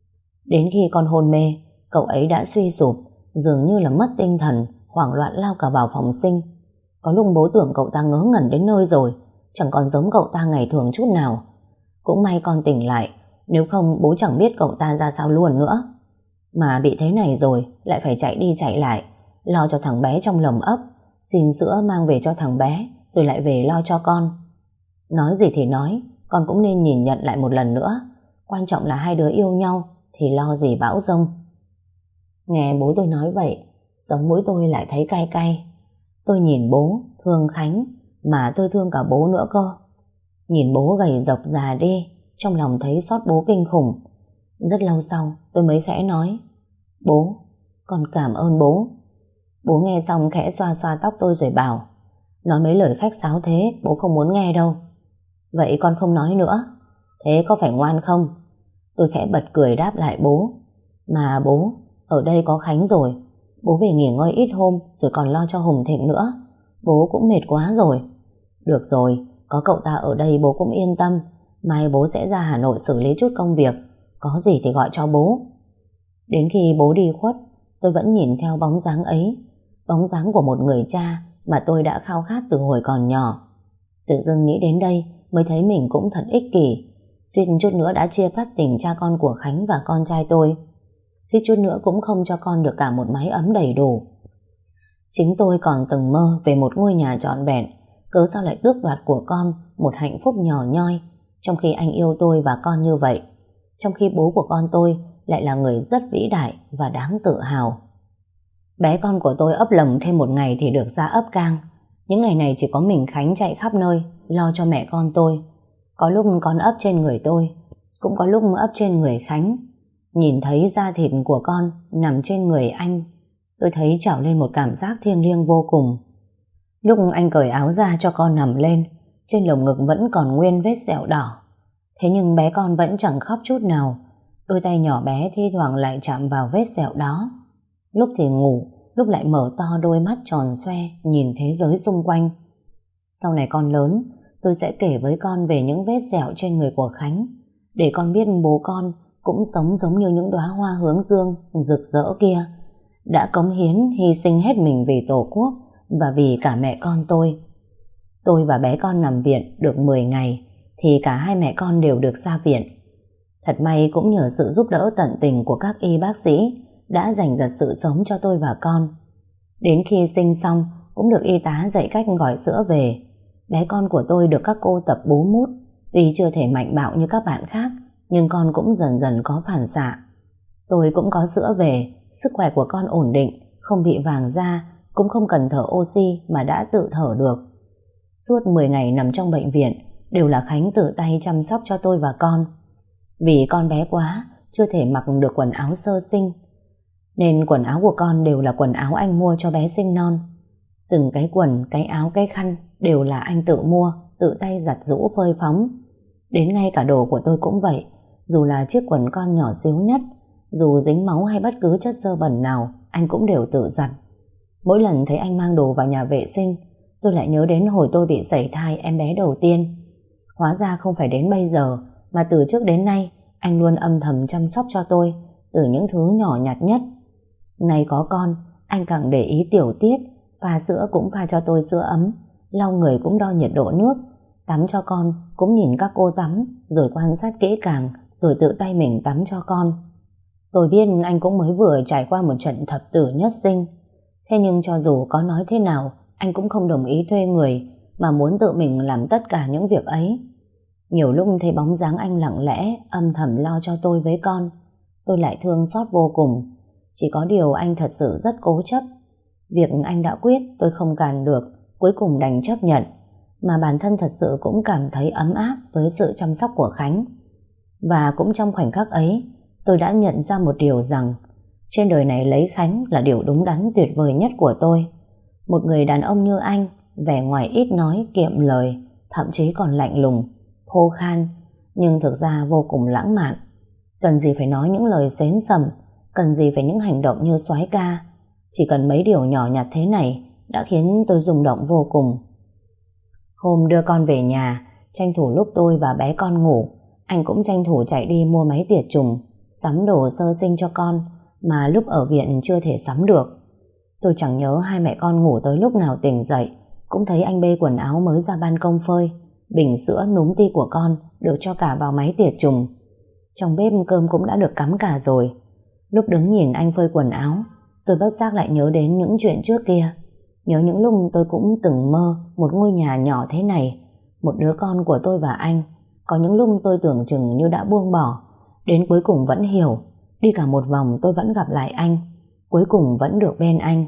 Đến khi con hôn mê, cậu ấy đã suy sụp, dường như là mất tinh thần, hoảng loạn lao cả vào phòng sinh. Có lúc bố tưởng cậu ta ngớ ngẩn đến nơi rồi, chẳng còn giống cậu ta ngày thường chút nào. Cũng may con tỉnh lại, nếu không bố chẳng biết cậu ta ra sao luôn nữa. Mà bị thế này rồi, lại phải chạy đi chạy lại, lo cho thằng bé trong lồng ấp, xin sữa mang về cho thằng bé, rồi lại về lo cho con. Nói gì thì nói, con cũng nên nhìn nhận lại một lần nữa. Quan trọng là hai đứa yêu nhau, thì lo gì bão giông. Nghe bố tôi nói vậy, sống mũi tôi lại thấy cay cay. Tôi nhìn bố, thương Khánh, mà tôi thương cả bố nữa cơ. Nhìn bố gầy rộc già đi, trong lòng thấy xót bố kinh khủng. Rất lâu sau, tôi mới khẽ nói: bố, con cảm ơn bố. Bố nghe xong khẽ xoa xoa tóc tôi rồi bảo: nói mấy lời khách sáo thế, bố không muốn nghe đâu. Vậy con không nói nữa. Thế có phải ngoan không? Tôi khẽ bật cười đáp lại bố: mà bố, ở đây có Khánh rồi, bố về nghỉ ngơi ít hôm rồi còn lo cho Hùng Thịnh nữa. Bố cũng mệt quá rồi. Được rồi, có cậu ta ở đây bố cũng yên tâm. Mai bố sẽ ra Hà Nội xử lý chút công việc, có gì thì gọi cho bố. Đến khi bố đi khuất, tôi vẫn nhìn theo bóng dáng ấy, bóng dáng của một người cha mà tôi đã khao khát từ hồi còn nhỏ. Tự dưng nghĩ đến đây mới thấy mình cũng thật ích kỷ, suýt chút nữa đã chia cắt tình cha con của Khánh và con trai tôi, suýt chút nữa cũng không cho con được cả một mái ấm đầy đủ. Chính tôi còn từng mơ về một ngôi nhà trọn vẹn, cớ sao lại tước đoạt của con một hạnh phúc nhỏ nhoi, trong khi anh yêu tôi và con như vậy, trong khi bố của con tôi lại là người rất vĩ đại và đáng tự hào. Bé con của tôi ấp lồng thêm một ngày thì được ra ấp cang. Những ngày này chỉ có mình Khánh chạy khắp nơi lo cho mẹ con tôi. Có lúc con ấp trên người tôi, cũng có lúc ấp trên người Khánh. Nhìn thấy da thịt của con nằm trên người anh, tôi thấy trào lên một cảm giác thiêng liêng vô cùng. Lúc anh cởi áo ra cho con nằm lên, trên lồng ngực vẫn còn nguyên vết sẹo đỏ. Thế nhưng bé con vẫn chẳng khóc chút nào. Đôi tay nhỏ bé thi thoảng lại chạm vào vết sẹo đó. Lúc thì ngủ, lúc lại mở to đôi mắt tròn xoe nhìn thế giới xung quanh. Sau này con lớn, tôi sẽ kể với con về những vết sẹo trên người của Khánh, để con biết bố con cũng sống giống như những đóa hoa hướng dương rực rỡ kia, đã cống hiến hy sinh hết mình vì Tổ quốc và vì cả mẹ con tôi. Tôi và bé con nằm viện được mười ngày thì cả hai mẹ con đều được ra viện. Thật may cũng nhờ sự giúp đỡ tận tình của các y bác sĩ đã dành giật sự sống cho tôi và con. Đến khi sinh xong cũng được y tá dạy cách gọi sữa về. Bé con của tôi được các cô tập bú mút. Tuy chưa thể mạnh bạo như các bạn khác, nhưng con cũng dần dần có phản xạ. Tôi cũng có sữa về, sức khỏe của con ổn định, không bị vàng da, cũng không cần thở oxy mà đã tự thở được. Suốt mười ngày nằm trong bệnh viện đều là Khánh tự tay chăm sóc cho tôi và con. Vì con bé quá, chưa thể mặc được quần áo sơ sinh, nên quần áo của con đều là quần áo anh mua cho bé sinh non. Từng cái quần, cái áo, cái khăn đều là anh tự mua, tự tay giặt giũ phơi phóng. Đến ngay cả đồ của tôi cũng vậy. Dù là chiếc quần con nhỏ xíu nhất, dù dính máu hay bất cứ chất dơ bẩn nào, anh cũng đều tự giặt. Mỗi lần thấy anh mang đồ vào nhà vệ sinh, tôi lại nhớ đến hồi tôi bị sảy thai em bé đầu tiên. Hóa ra không phải đến bây giờ, mà từ trước đến nay anh luôn âm thầm chăm sóc cho tôi, từ những thứ nhỏ nhặt nhất. Nay có con, anh càng để ý tiểu tiết, pha sữa cũng pha cho tôi sữa ấm, lau người cũng đo nhiệt độ nước, tắm cho con cũng nhìn các cô tắm, rồi quan sát kỹ càng, rồi tự tay mình tắm cho con. Tôi biết anh cũng mới vừa trải qua một trận thập tử nhất sinh. Thế nhưng cho dù có nói thế nào, anh cũng không đồng ý thuê người, mà muốn tự mình làm tất cả những việc ấy. Nhiều lúc thấy bóng dáng anh lặng lẽ, âm thầm lo cho tôi với con, tôi lại thương xót vô cùng. Chỉ có điều anh thật sự rất cố chấp. Việc anh đã quyết tôi không cản được, cuối cùng đành chấp nhận. Mà bản thân thật sự cũng cảm thấy ấm áp với sự chăm sóc của Khánh. Và cũng trong khoảnh khắc ấy, tôi đã nhận ra một điều rằng trên đời này lấy Khánh là điều đúng đắn tuyệt vời nhất của tôi. Một người đàn ông như anh, vẻ ngoài ít nói, kiệm lời, thậm chí còn lạnh lùng, khô khan, nhưng thực ra vô cùng lãng mạn. Cần gì phải nói những lời xến xầm, cần gì phải những hành động như soái ca. Chỉ cần mấy điều nhỏ nhặt thế này đã khiến tôi rung động vô cùng. Hôm đưa con về nhà, tranh thủ lúc tôi và bé con ngủ, anh cũng tranh thủ chạy đi mua máy tiệt trùng, sắm đồ sơ sinh cho con mà lúc ở viện chưa thể sắm được. Tôi chẳng nhớ hai mẹ con ngủ tới lúc nào tỉnh dậy, cũng thấy anh bê quần áo mới ra ban công phơi, bình sữa núm ti của con được cho cả vào máy tiệt trùng. Trong bếp cơm cũng đã được cắm cả rồi. Lúc đứng nhìn anh phơi quần áo, tôi bất giác lại nhớ đến những chuyện trước kia. Nhớ những lúc tôi cũng từng mơ một ngôi nhà nhỏ thế này, một đứa con của tôi và anh. Có những lúc tôi tưởng chừng như đã buông bỏ, đến cuối cùng vẫn hiểu. Đi cả một vòng tôi vẫn gặp lại anh, cuối cùng vẫn được bên anh.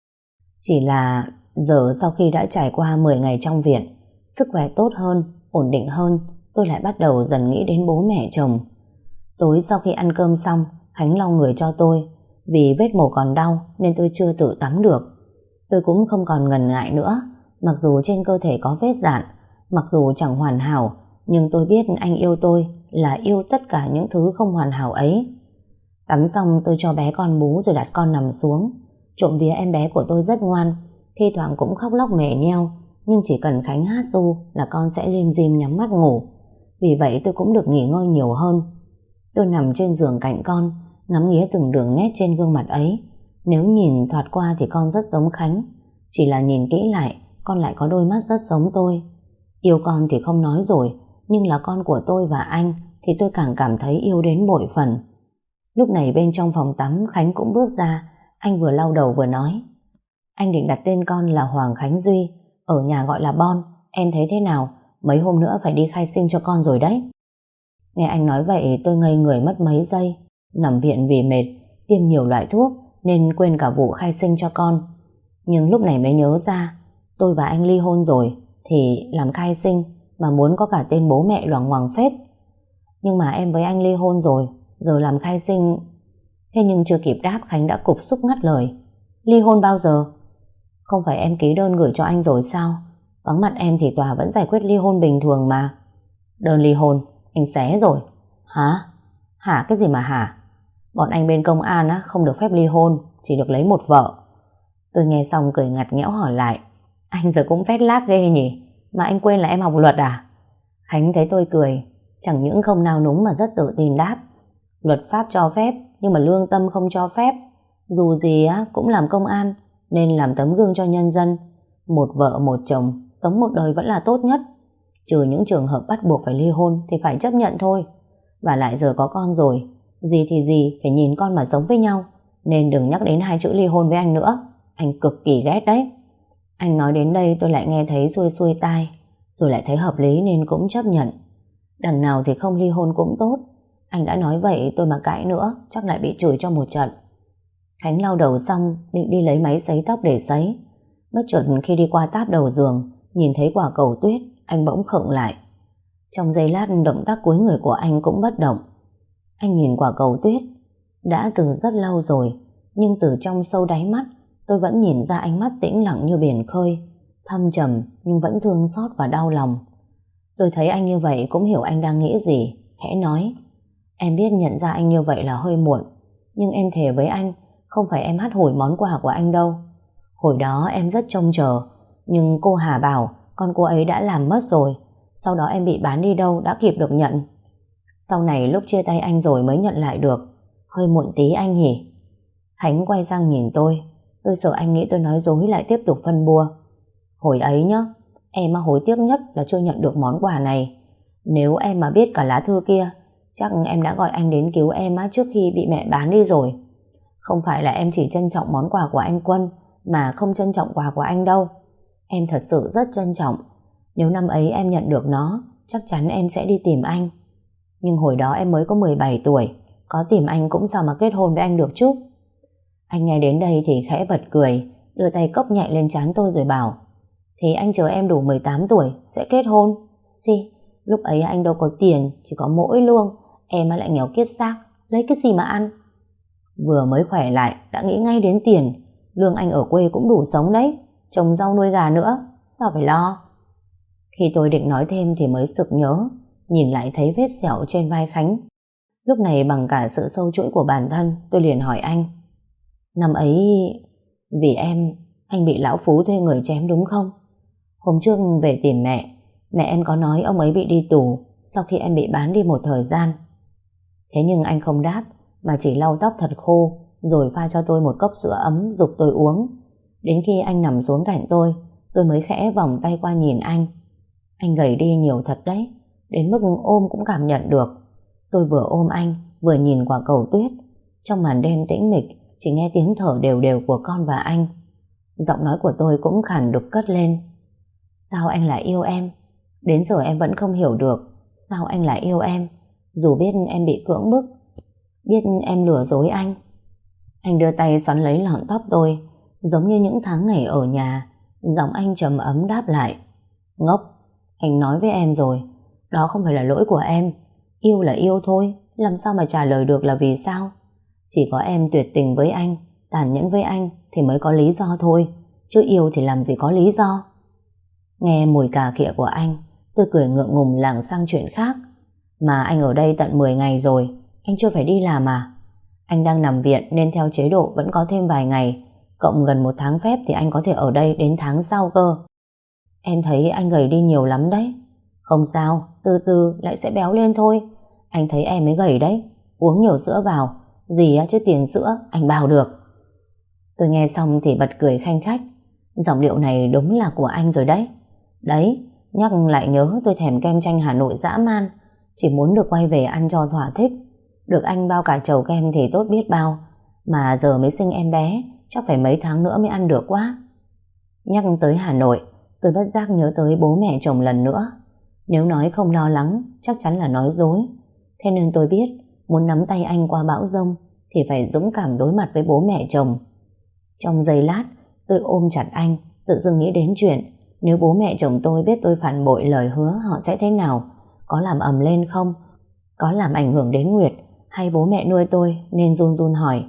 Chỉ là giờ sau khi đã trải qua mười ngày trong viện, sức khỏe tốt hơn, ổn định hơn, tôi lại bắt đầu dần nghĩ đến bố mẹ chồng. Tối sau khi ăn cơm xong, Khánh lau người cho tôi. Vì vết mổ còn đau nên tôi chưa tự tắm được. Tôi cũng không còn ngần ngại nữa. Mặc dù trên cơ thể có vết dạn, mặc dù chẳng hoàn hảo, nhưng tôi biết anh yêu tôi là yêu tất cả những thứ không hoàn hảo ấy. Tắm xong tôi cho bé con bú rồi đặt con nằm xuống. Trộm vía em bé của tôi rất ngoan, thi thoảng cũng khóc lóc mè nheo, nhưng chỉ cần Khánh hát ru là con sẽ lim dim nhắm mắt ngủ. Vì vậy tôi cũng được nghỉ ngơi nhiều hơn. Tôi nằm trên giường cạnh con, ngắm nghía từng đường nét trên gương mặt ấy. Nếu nhìn thoạt qua thì con rất giống Khánh, chỉ là nhìn kỹ lại, con lại có đôi mắt rất giống tôi. Yêu con thì không nói rồi, nhưng là con của tôi và anh thì tôi càng cảm thấy yêu đến bội phần. Lúc này bên trong phòng tắm, Khánh cũng bước ra. Anh vừa lau đầu vừa nói: anh định đặt tên con là Hoàng Khánh Duy, ở nhà gọi là Bon, em thấy thế nào? Mấy hôm nữa phải đi khai sinh cho con rồi đấy. Nghe anh nói vậy tôi ngây người mất mấy giây. Nằm viện vì mệt, tiêm nhiều loại thuốc nên quên cả vụ khai sinh cho con. Nhưng lúc này mới nhớ ra, tôi và anh ly hôn rồi, thì làm khai sinh mà muốn có cả tên bố mẹ loằng ngoằng phết. Nhưng mà em với anh ly hôn rồi, giờ làm khai sinh. Thế nhưng chưa kịp đáp, Khánh đã cục xúc ngắt lời: ly hôn bao giờ? Không phải em ký đơn gửi cho anh rồi sao? Vắng mặt em thì tòa vẫn giải quyết ly hôn bình thường mà. Đơn ly hôn anh xé rồi. Hả? Hả cái gì mà hả? Bọn anh bên công an á không được phép ly hôn, chỉ được lấy một vợ. Tôi nghe xong cười ngặt nghẽo hỏi lại, anh giờ cũng phét lác ghê nhỉ, mà anh quên là em học luật à? Khánh thấy tôi cười, chẳng những không nao núng mà rất tự tin đáp, luật pháp cho phép nhưng mà lương tâm không cho phép. Dù gì á cũng làm công an nên làm tấm gương cho nhân dân. Một vợ một chồng sống một đời vẫn là tốt nhất, trừ những trường hợp bắt buộc phải ly hôn thì phải chấp nhận thôi. Và lại giờ có con rồi, gì thì gì phải nhìn con mà sống với nhau, nên đừng nhắc đến hai chữ ly hôn với anh nữa, anh cực kỳ ghét đấy. Anh nói đến đây tôi lại nghe thấy xuôi xuôi tai, rồi lại thấy hợp lý nên cũng chấp nhận. Đằng nào thì không ly hôn cũng tốt, anh đã nói vậy tôi mà cãi nữa chắc lại bị chửi cho một trận. Khánh lau đầu xong định đi lấy máy sấy tóc để sấy, bất chợt khi đi qua táp đầu giường nhìn thấy quả cầu tuyết, anh bỗng khựng lại. Trong giây lát động tác cuối người của anh cũng bất động. Anh nhìn quả cầu tuyết, đã từ rất lâu rồi, nhưng từ trong sâu đáy mắt tôi vẫn nhìn ra ánh mắt tĩnh lặng như biển khơi, thâm trầm nhưng vẫn thương xót và đau lòng. Tôi thấy anh như vậy cũng hiểu anh đang nghĩ gì, khẽ nói, em biết nhận ra anh như vậy là hơi muộn, nhưng em thề với anh không phải em hắt hủi món quà của anh đâu. Hồi đó em rất trông chờ, nhưng cô Hà bảo con cô ấy đã làm mất rồi, sau đó em bị bán đi đâu đã kịp được nhận. Sau này lúc chia tay anh rồi mới nhận lại được, hơi muộn tí anh nhỉ. Khánh quay sang nhìn tôi, tôi sợ anh nghĩ tôi nói dối lại tiếp tục phân bua. Hồi ấy nhá, em mà hối tiếc nhất là chưa nhận được món quà này. Nếu em mà biết cả lá thư kia, chắc em đã gọi anh đến cứu em á trước khi bị mẹ bán đi rồi. Không phải là em chỉ trân trọng món quà của anh Quân mà không trân trọng quà của anh đâu. Em thật sự rất trân trọng. Nếu năm ấy em nhận được nó, chắc chắn em sẽ đi tìm anh. Nhưng hồi đó em mới có mười bảy tuổi, có tìm anh cũng sao mà kết hôn với anh được chứ. Anh nghe đến đây thì khẽ bật cười, đưa tay cốc nhẹ lên trán tôi rồi bảo, thì anh chờ em đủ mười tám tuổi sẽ kết hôn. Xì, lúc ấy anh đâu có tiền, chỉ có mỗi lương, em lại nghèo kiết xác, lấy cái gì mà ăn. Vừa mới khỏe lại đã nghĩ ngay đến tiền, lương anh ở quê cũng đủ sống đấy, trồng rau nuôi gà nữa, sao phải lo. Khi tôi định nói thêm thì mới sực nhớ, nhìn lại thấy vết sẹo trên vai Khánh. Lúc này bằng cả sự sâu chuỗi của bản thân, tôi liền hỏi anh, năm ấy vì em, anh bị lão Phú thuê người chém đúng không? Hôm trước về tìm mẹ, mẹ em có nói ông ấy bị đi tù sau khi em bị bán đi một thời gian. Thế nhưng anh không đáp, mà chỉ lau tóc thật khô, rồi pha cho tôi một cốc sữa ấm giục tôi uống. Đến khi anh nằm xuống cạnh tôi, tôi mới khẽ vòng tay qua nhìn anh. Anh gầy đi nhiều thật đấy, đến mức ôm cũng cảm nhận được. Tôi vừa ôm anh, vừa nhìn quả cầu tuyết. Trong màn đêm tĩnh mịch, chỉ nghe tiếng thở đều đều của con và anh. Giọng nói của tôi cũng khàn đục cất lên. Sao anh lại yêu em? Đến giờ em vẫn không hiểu được sao anh lại yêu em, dù biết em bị cưỡng bức, biết em lừa dối anh. Anh đưa tay xoắn lấy lọn tóc tôi, giống như những tháng ngày ở nhà. Giọng anh trầm ấm đáp lại, ngốc, anh nói với em rồi, đó không phải là lỗi của em. Yêu là yêu thôi, làm sao mà trả lời được là vì sao? Chỉ có em tuyệt tình với anh, tàn nhẫn với anh thì mới có lý do thôi, chứ yêu thì làm gì có lý do. Nghe mùi cà khịa của anh, tôi cười ngượng ngùng lảng sang chuyện khác. Mà anh ở đây tận mười ngày rồi, anh chưa phải đi làm à? Anh đang nằm viện nên theo chế độ vẫn có thêm vài ngày, cộng gần một tháng phép thì anh có thể ở đây đến tháng sau cơ. Em thấy anh gầy đi nhiều lắm đấy. Không sao, từ từ lại sẽ béo lên thôi. Anh thấy em mới gầy đấy, uống nhiều sữa vào, gì chứ tiền sữa anh bào được. Tôi nghe xong thì bật cười khanh khách. Giọng điệu này đúng là của anh rồi đấy. Đấy, nhắc lại nhớ tôi thèm kem chanh Hà Nội dã man, chỉ muốn được quay về ăn cho thỏa thích. Được anh bao cả chầu kem thì tốt biết bao, mà giờ mới sinh em bé, chắc phải mấy tháng nữa mới ăn được quá. Nhắc tới Hà Nội, tôi bất giác nhớ tới bố mẹ chồng lần nữa. Nếu nói không lo lắng, chắc chắn là nói dối. Thế nên tôi biết, muốn nắm tay anh qua bão giông thì phải dũng cảm đối mặt với bố mẹ chồng. Trong giây lát, tôi ôm chặt anh, tự dưng nghĩ đến chuyện nếu bố mẹ chồng tôi biết tôi phản bội lời hứa họ sẽ thế nào, có làm ầm lên không, có làm ảnh hưởng đến Nguyệt hay bố mẹ nuôi tôi, nên run run hỏi.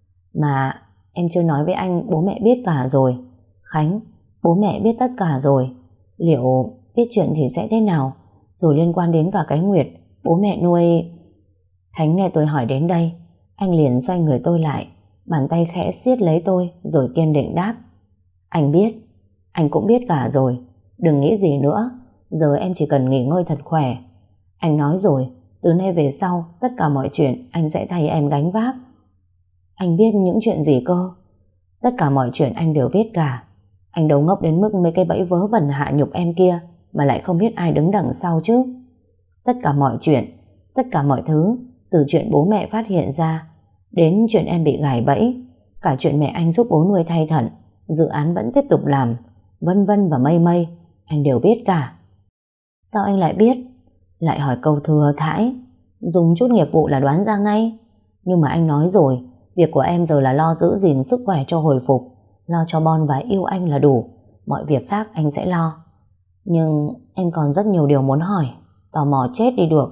Mà em chưa nói với anh bố mẹ biết cả rồi. Khánh, bố mẹ biết tất cả rồi, liệu biết chuyện thì sẽ thế nào, rồi liên quan đến cả cái Nguyệt Bố mẹ nuôi... Khánh nghe tôi hỏi đến đây, anh liền xoay người tôi lại, bàn tay khẽ siết lấy tôi rồi kiên định đáp. Anh biết, anh cũng biết cả rồi, đừng nghĩ gì nữa, giờ em chỉ cần nghỉ ngơi thật khỏe. Anh nói rồi, từ nay về sau tất cả mọi chuyện anh sẽ thay em gánh vác. Anh biết những chuyện gì cơ? Tất cả mọi chuyện anh đều biết cả. Anh đâu ngốc đến mức mấy cái bẫy vớ vẩn hạ nhục em kia mà lại không biết ai đứng đằng sau chứ. Tất cả mọi chuyện, tất cả mọi thứ, từ chuyện bố mẹ phát hiện ra đến chuyện em bị gài bẫy, cả chuyện mẹ anh giúp bố nuôi thay thận, dự án vẫn tiếp tục làm, vân vân và mây mây, anh đều biết cả. Sao anh lại biết? Lại hỏi câu thừa thãi, dùng chút nghiệp vụ là đoán ra ngay. Nhưng mà anh nói rồi, việc của em giờ là lo giữ gìn sức khỏe cho hồi phục, lo cho Bon và yêu anh là đủ, mọi việc khác anh sẽ lo. Nhưng em còn rất nhiều điều muốn hỏi, tò mò chết đi được.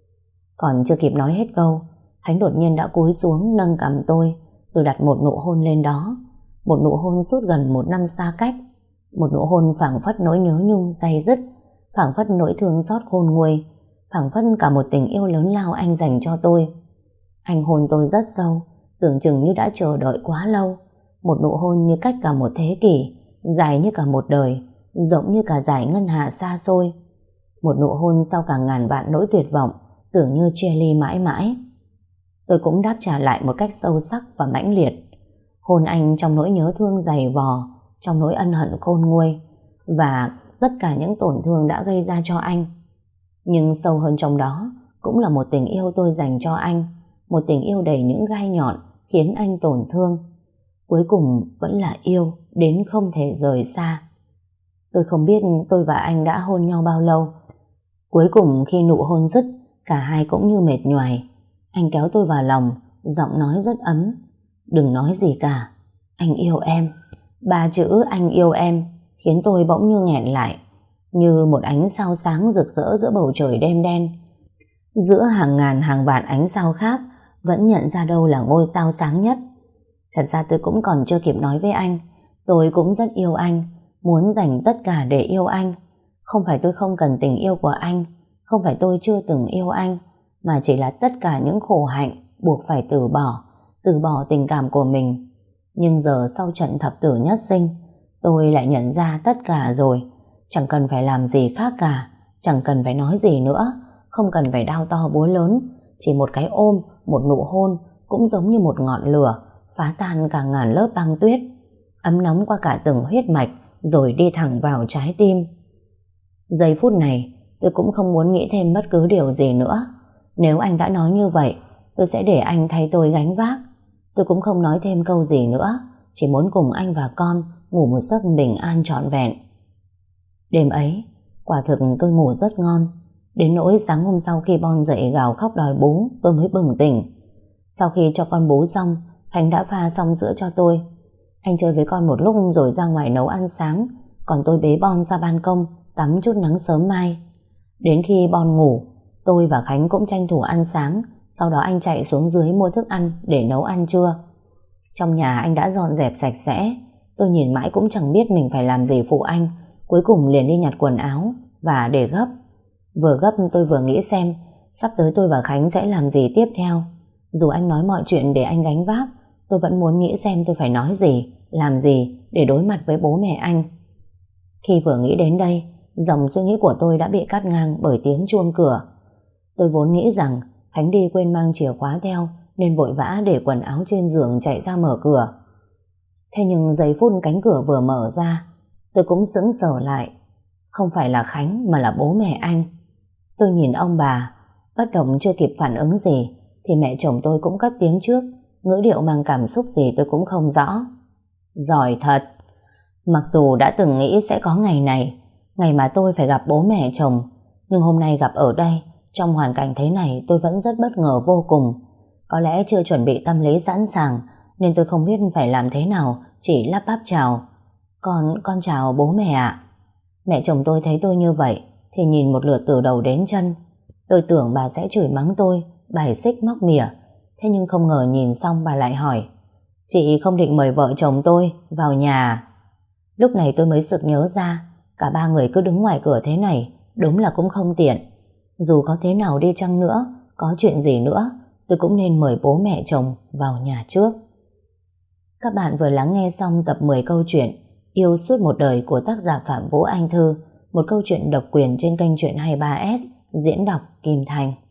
Còn chưa kịp nói hết câu, Khánh đột nhiên đã cúi xuống nâng cằm tôi rồi đặt một nụ hôn lên đó. Một nụ hôn suốt gần một năm xa cách, một nụ hôn phảng phất nỗi nhớ nhung day dứt, phảng phất nỗi thương xót khôn nguôi, phảng phất cả một tình yêu lớn lao anh dành cho tôi. Anh hôn tôi rất sâu, tưởng chừng như đã chờ đợi quá lâu. Một nụ hôn như cách cả một thế kỷ, dài như cả một đời, rộng như cả dải ngân hà xa xôi. Một nụ hôn sau cả ngàn vạn nỗi tuyệt vọng, tưởng như chia ly mãi mãi. Tôi cũng đáp trả lại một cách sâu sắc và mãnh liệt. Hôn anh trong nỗi nhớ thương dày vò, trong nỗi ân hận khôn nguôi, và tất cả những tổn thương đã gây ra cho anh. Nhưng sâu hơn trong đó cũng là một tình yêu tôi dành cho anh, một tình yêu đầy những gai nhọn khiến anh tổn thương. Cuối cùng vẫn là yêu đến không thể rời xa. Tôi không biết tôi và anh đã hôn nhau bao lâu. Cuối cùng khi nụ hôn dứt, cả hai cũng như mệt nhoài. Anh kéo tôi vào lòng, giọng nói rất ấm. Đừng nói gì cả, anh yêu em. Ba chữ anh yêu em khiến tôi bỗng như nghẹn lại, như một ánh sao sáng rực rỡ giữa bầu trời đêm đen. Giữa hàng ngàn hàng vạn ánh sao khác, vẫn nhận ra đâu là ngôi sao sáng nhất. Thật ra tôi cũng còn chưa kịp nói với anh, tôi cũng rất yêu anh, muốn dành tất cả để yêu anh. Không phải tôi không cần tình yêu của anh, không phải tôi chưa từng yêu anh, mà chỉ là tất cả những khổ hạnh buộc phải từ bỏ, từ bỏ tình cảm của mình. Nhưng giờ sau trận thập tử nhất sinh, tôi lại nhận ra tất cả rồi. Chẳng cần phải làm gì khác cả, chẳng cần phải nói gì nữa, không cần phải đao to búa lớn. Chỉ một cái ôm, một nụ hôn cũng giống như một ngọn lửa phá tan cả ngàn lớp băng tuyết, ấm nóng qua cả từng huyết mạch rồi đi thẳng vào trái tim. Giây phút này tôi cũng không muốn nghĩ thêm bất cứ điều gì nữa. Nếu anh đã nói như vậy, tôi sẽ để anh thay tôi gánh vác. Tôi cũng không nói thêm câu gì nữa, chỉ muốn cùng anh và con ngủ một giấc bình an trọn vẹn. Đêm ấy, quả thực tôi ngủ rất ngon, đến nỗi sáng hôm sau khi Bon dậy gào khóc đòi bú, tôi mới bừng tỉnh. Sau khi cho con bú xong, Khánh đã pha xong sữa cho tôi. Anh chơi với con một lúc rồi ra ngoài nấu ăn sáng, còn tôi bế Bon ra ban công tắm chút nắng sớm mai. Đến khi Bon ngủ, tôi và Khánh cũng tranh thủ ăn sáng, sau đó anh chạy xuống dưới mua thức ăn để nấu ăn trưa. Trong nhà anh đã dọn dẹp sạch sẽ, tôi nhìn mãi cũng chẳng biết mình phải làm gì phụ anh, cuối cùng liền đi nhặt quần áo và để gấp. Vừa gấp tôi vừa nghĩ xem sắp tới tôi và Khánh sẽ làm gì tiếp theo. Dù anh nói mọi chuyện để anh gánh vác, tôi vẫn muốn nghĩ xem tôi phải nói gì, làm gì để đối mặt với bố mẹ anh. Khi vừa nghĩ đến đây, dòng suy nghĩ của tôi đã bị cắt ngang bởi tiếng chuông cửa. Tôi vốn nghĩ rằng Khánh đi quên mang chìa khóa theo nên vội vã để quần áo trên giường chạy ra mở cửa. Thế nhưng giây phút cánh cửa vừa mở ra, tôi cũng sững sờ lại. Không phải là Khánh mà là bố mẹ anh. Tôi nhìn ông bà, bất động chưa kịp phản ứng gì thì mẹ chồng tôi cũng cất tiếng trước, ngữ điệu mang cảm xúc gì tôi cũng không rõ. Giỏi thật. Mặc dù đã từng nghĩ sẽ có ngày này, ngày mà tôi phải gặp bố mẹ chồng, nhưng hôm nay gặp ở đây, trong hoàn cảnh thế này tôi vẫn rất bất ngờ vô cùng. Có lẽ chưa chuẩn bị tâm lý sẵn sàng nên tôi không biết phải làm thế nào, chỉ lắp bắp chào. Con, con chào bố mẹ ạ. Mẹ chồng tôi thấy tôi như vậy thì nhìn một lượt từ đầu đến chân. Tôi tưởng bà sẽ chửi mắng tôi, bài xích móc mỉa. Thế nhưng không ngờ nhìn xong bà lại hỏi: Chị không định mời vợ chồng tôi vào nhà? Lúc này tôi mới sực nhớ ra, cả ba người cứ đứng ngoài cửa thế này đúng là cũng không tiện. Dù có thế nào đi chăng nữa, có chuyện gì nữa, tôi cũng nên mời bố mẹ chồng vào nhà trước. Các bạn vừa lắng nghe xong tập mười câu chuyện Yêu suốt một đời của tác giả Phạm Vũ Anh Thư, một câu chuyện độc quyền trên kênh Truyện hai mươi ba ét, diễn đọc Kim Thành.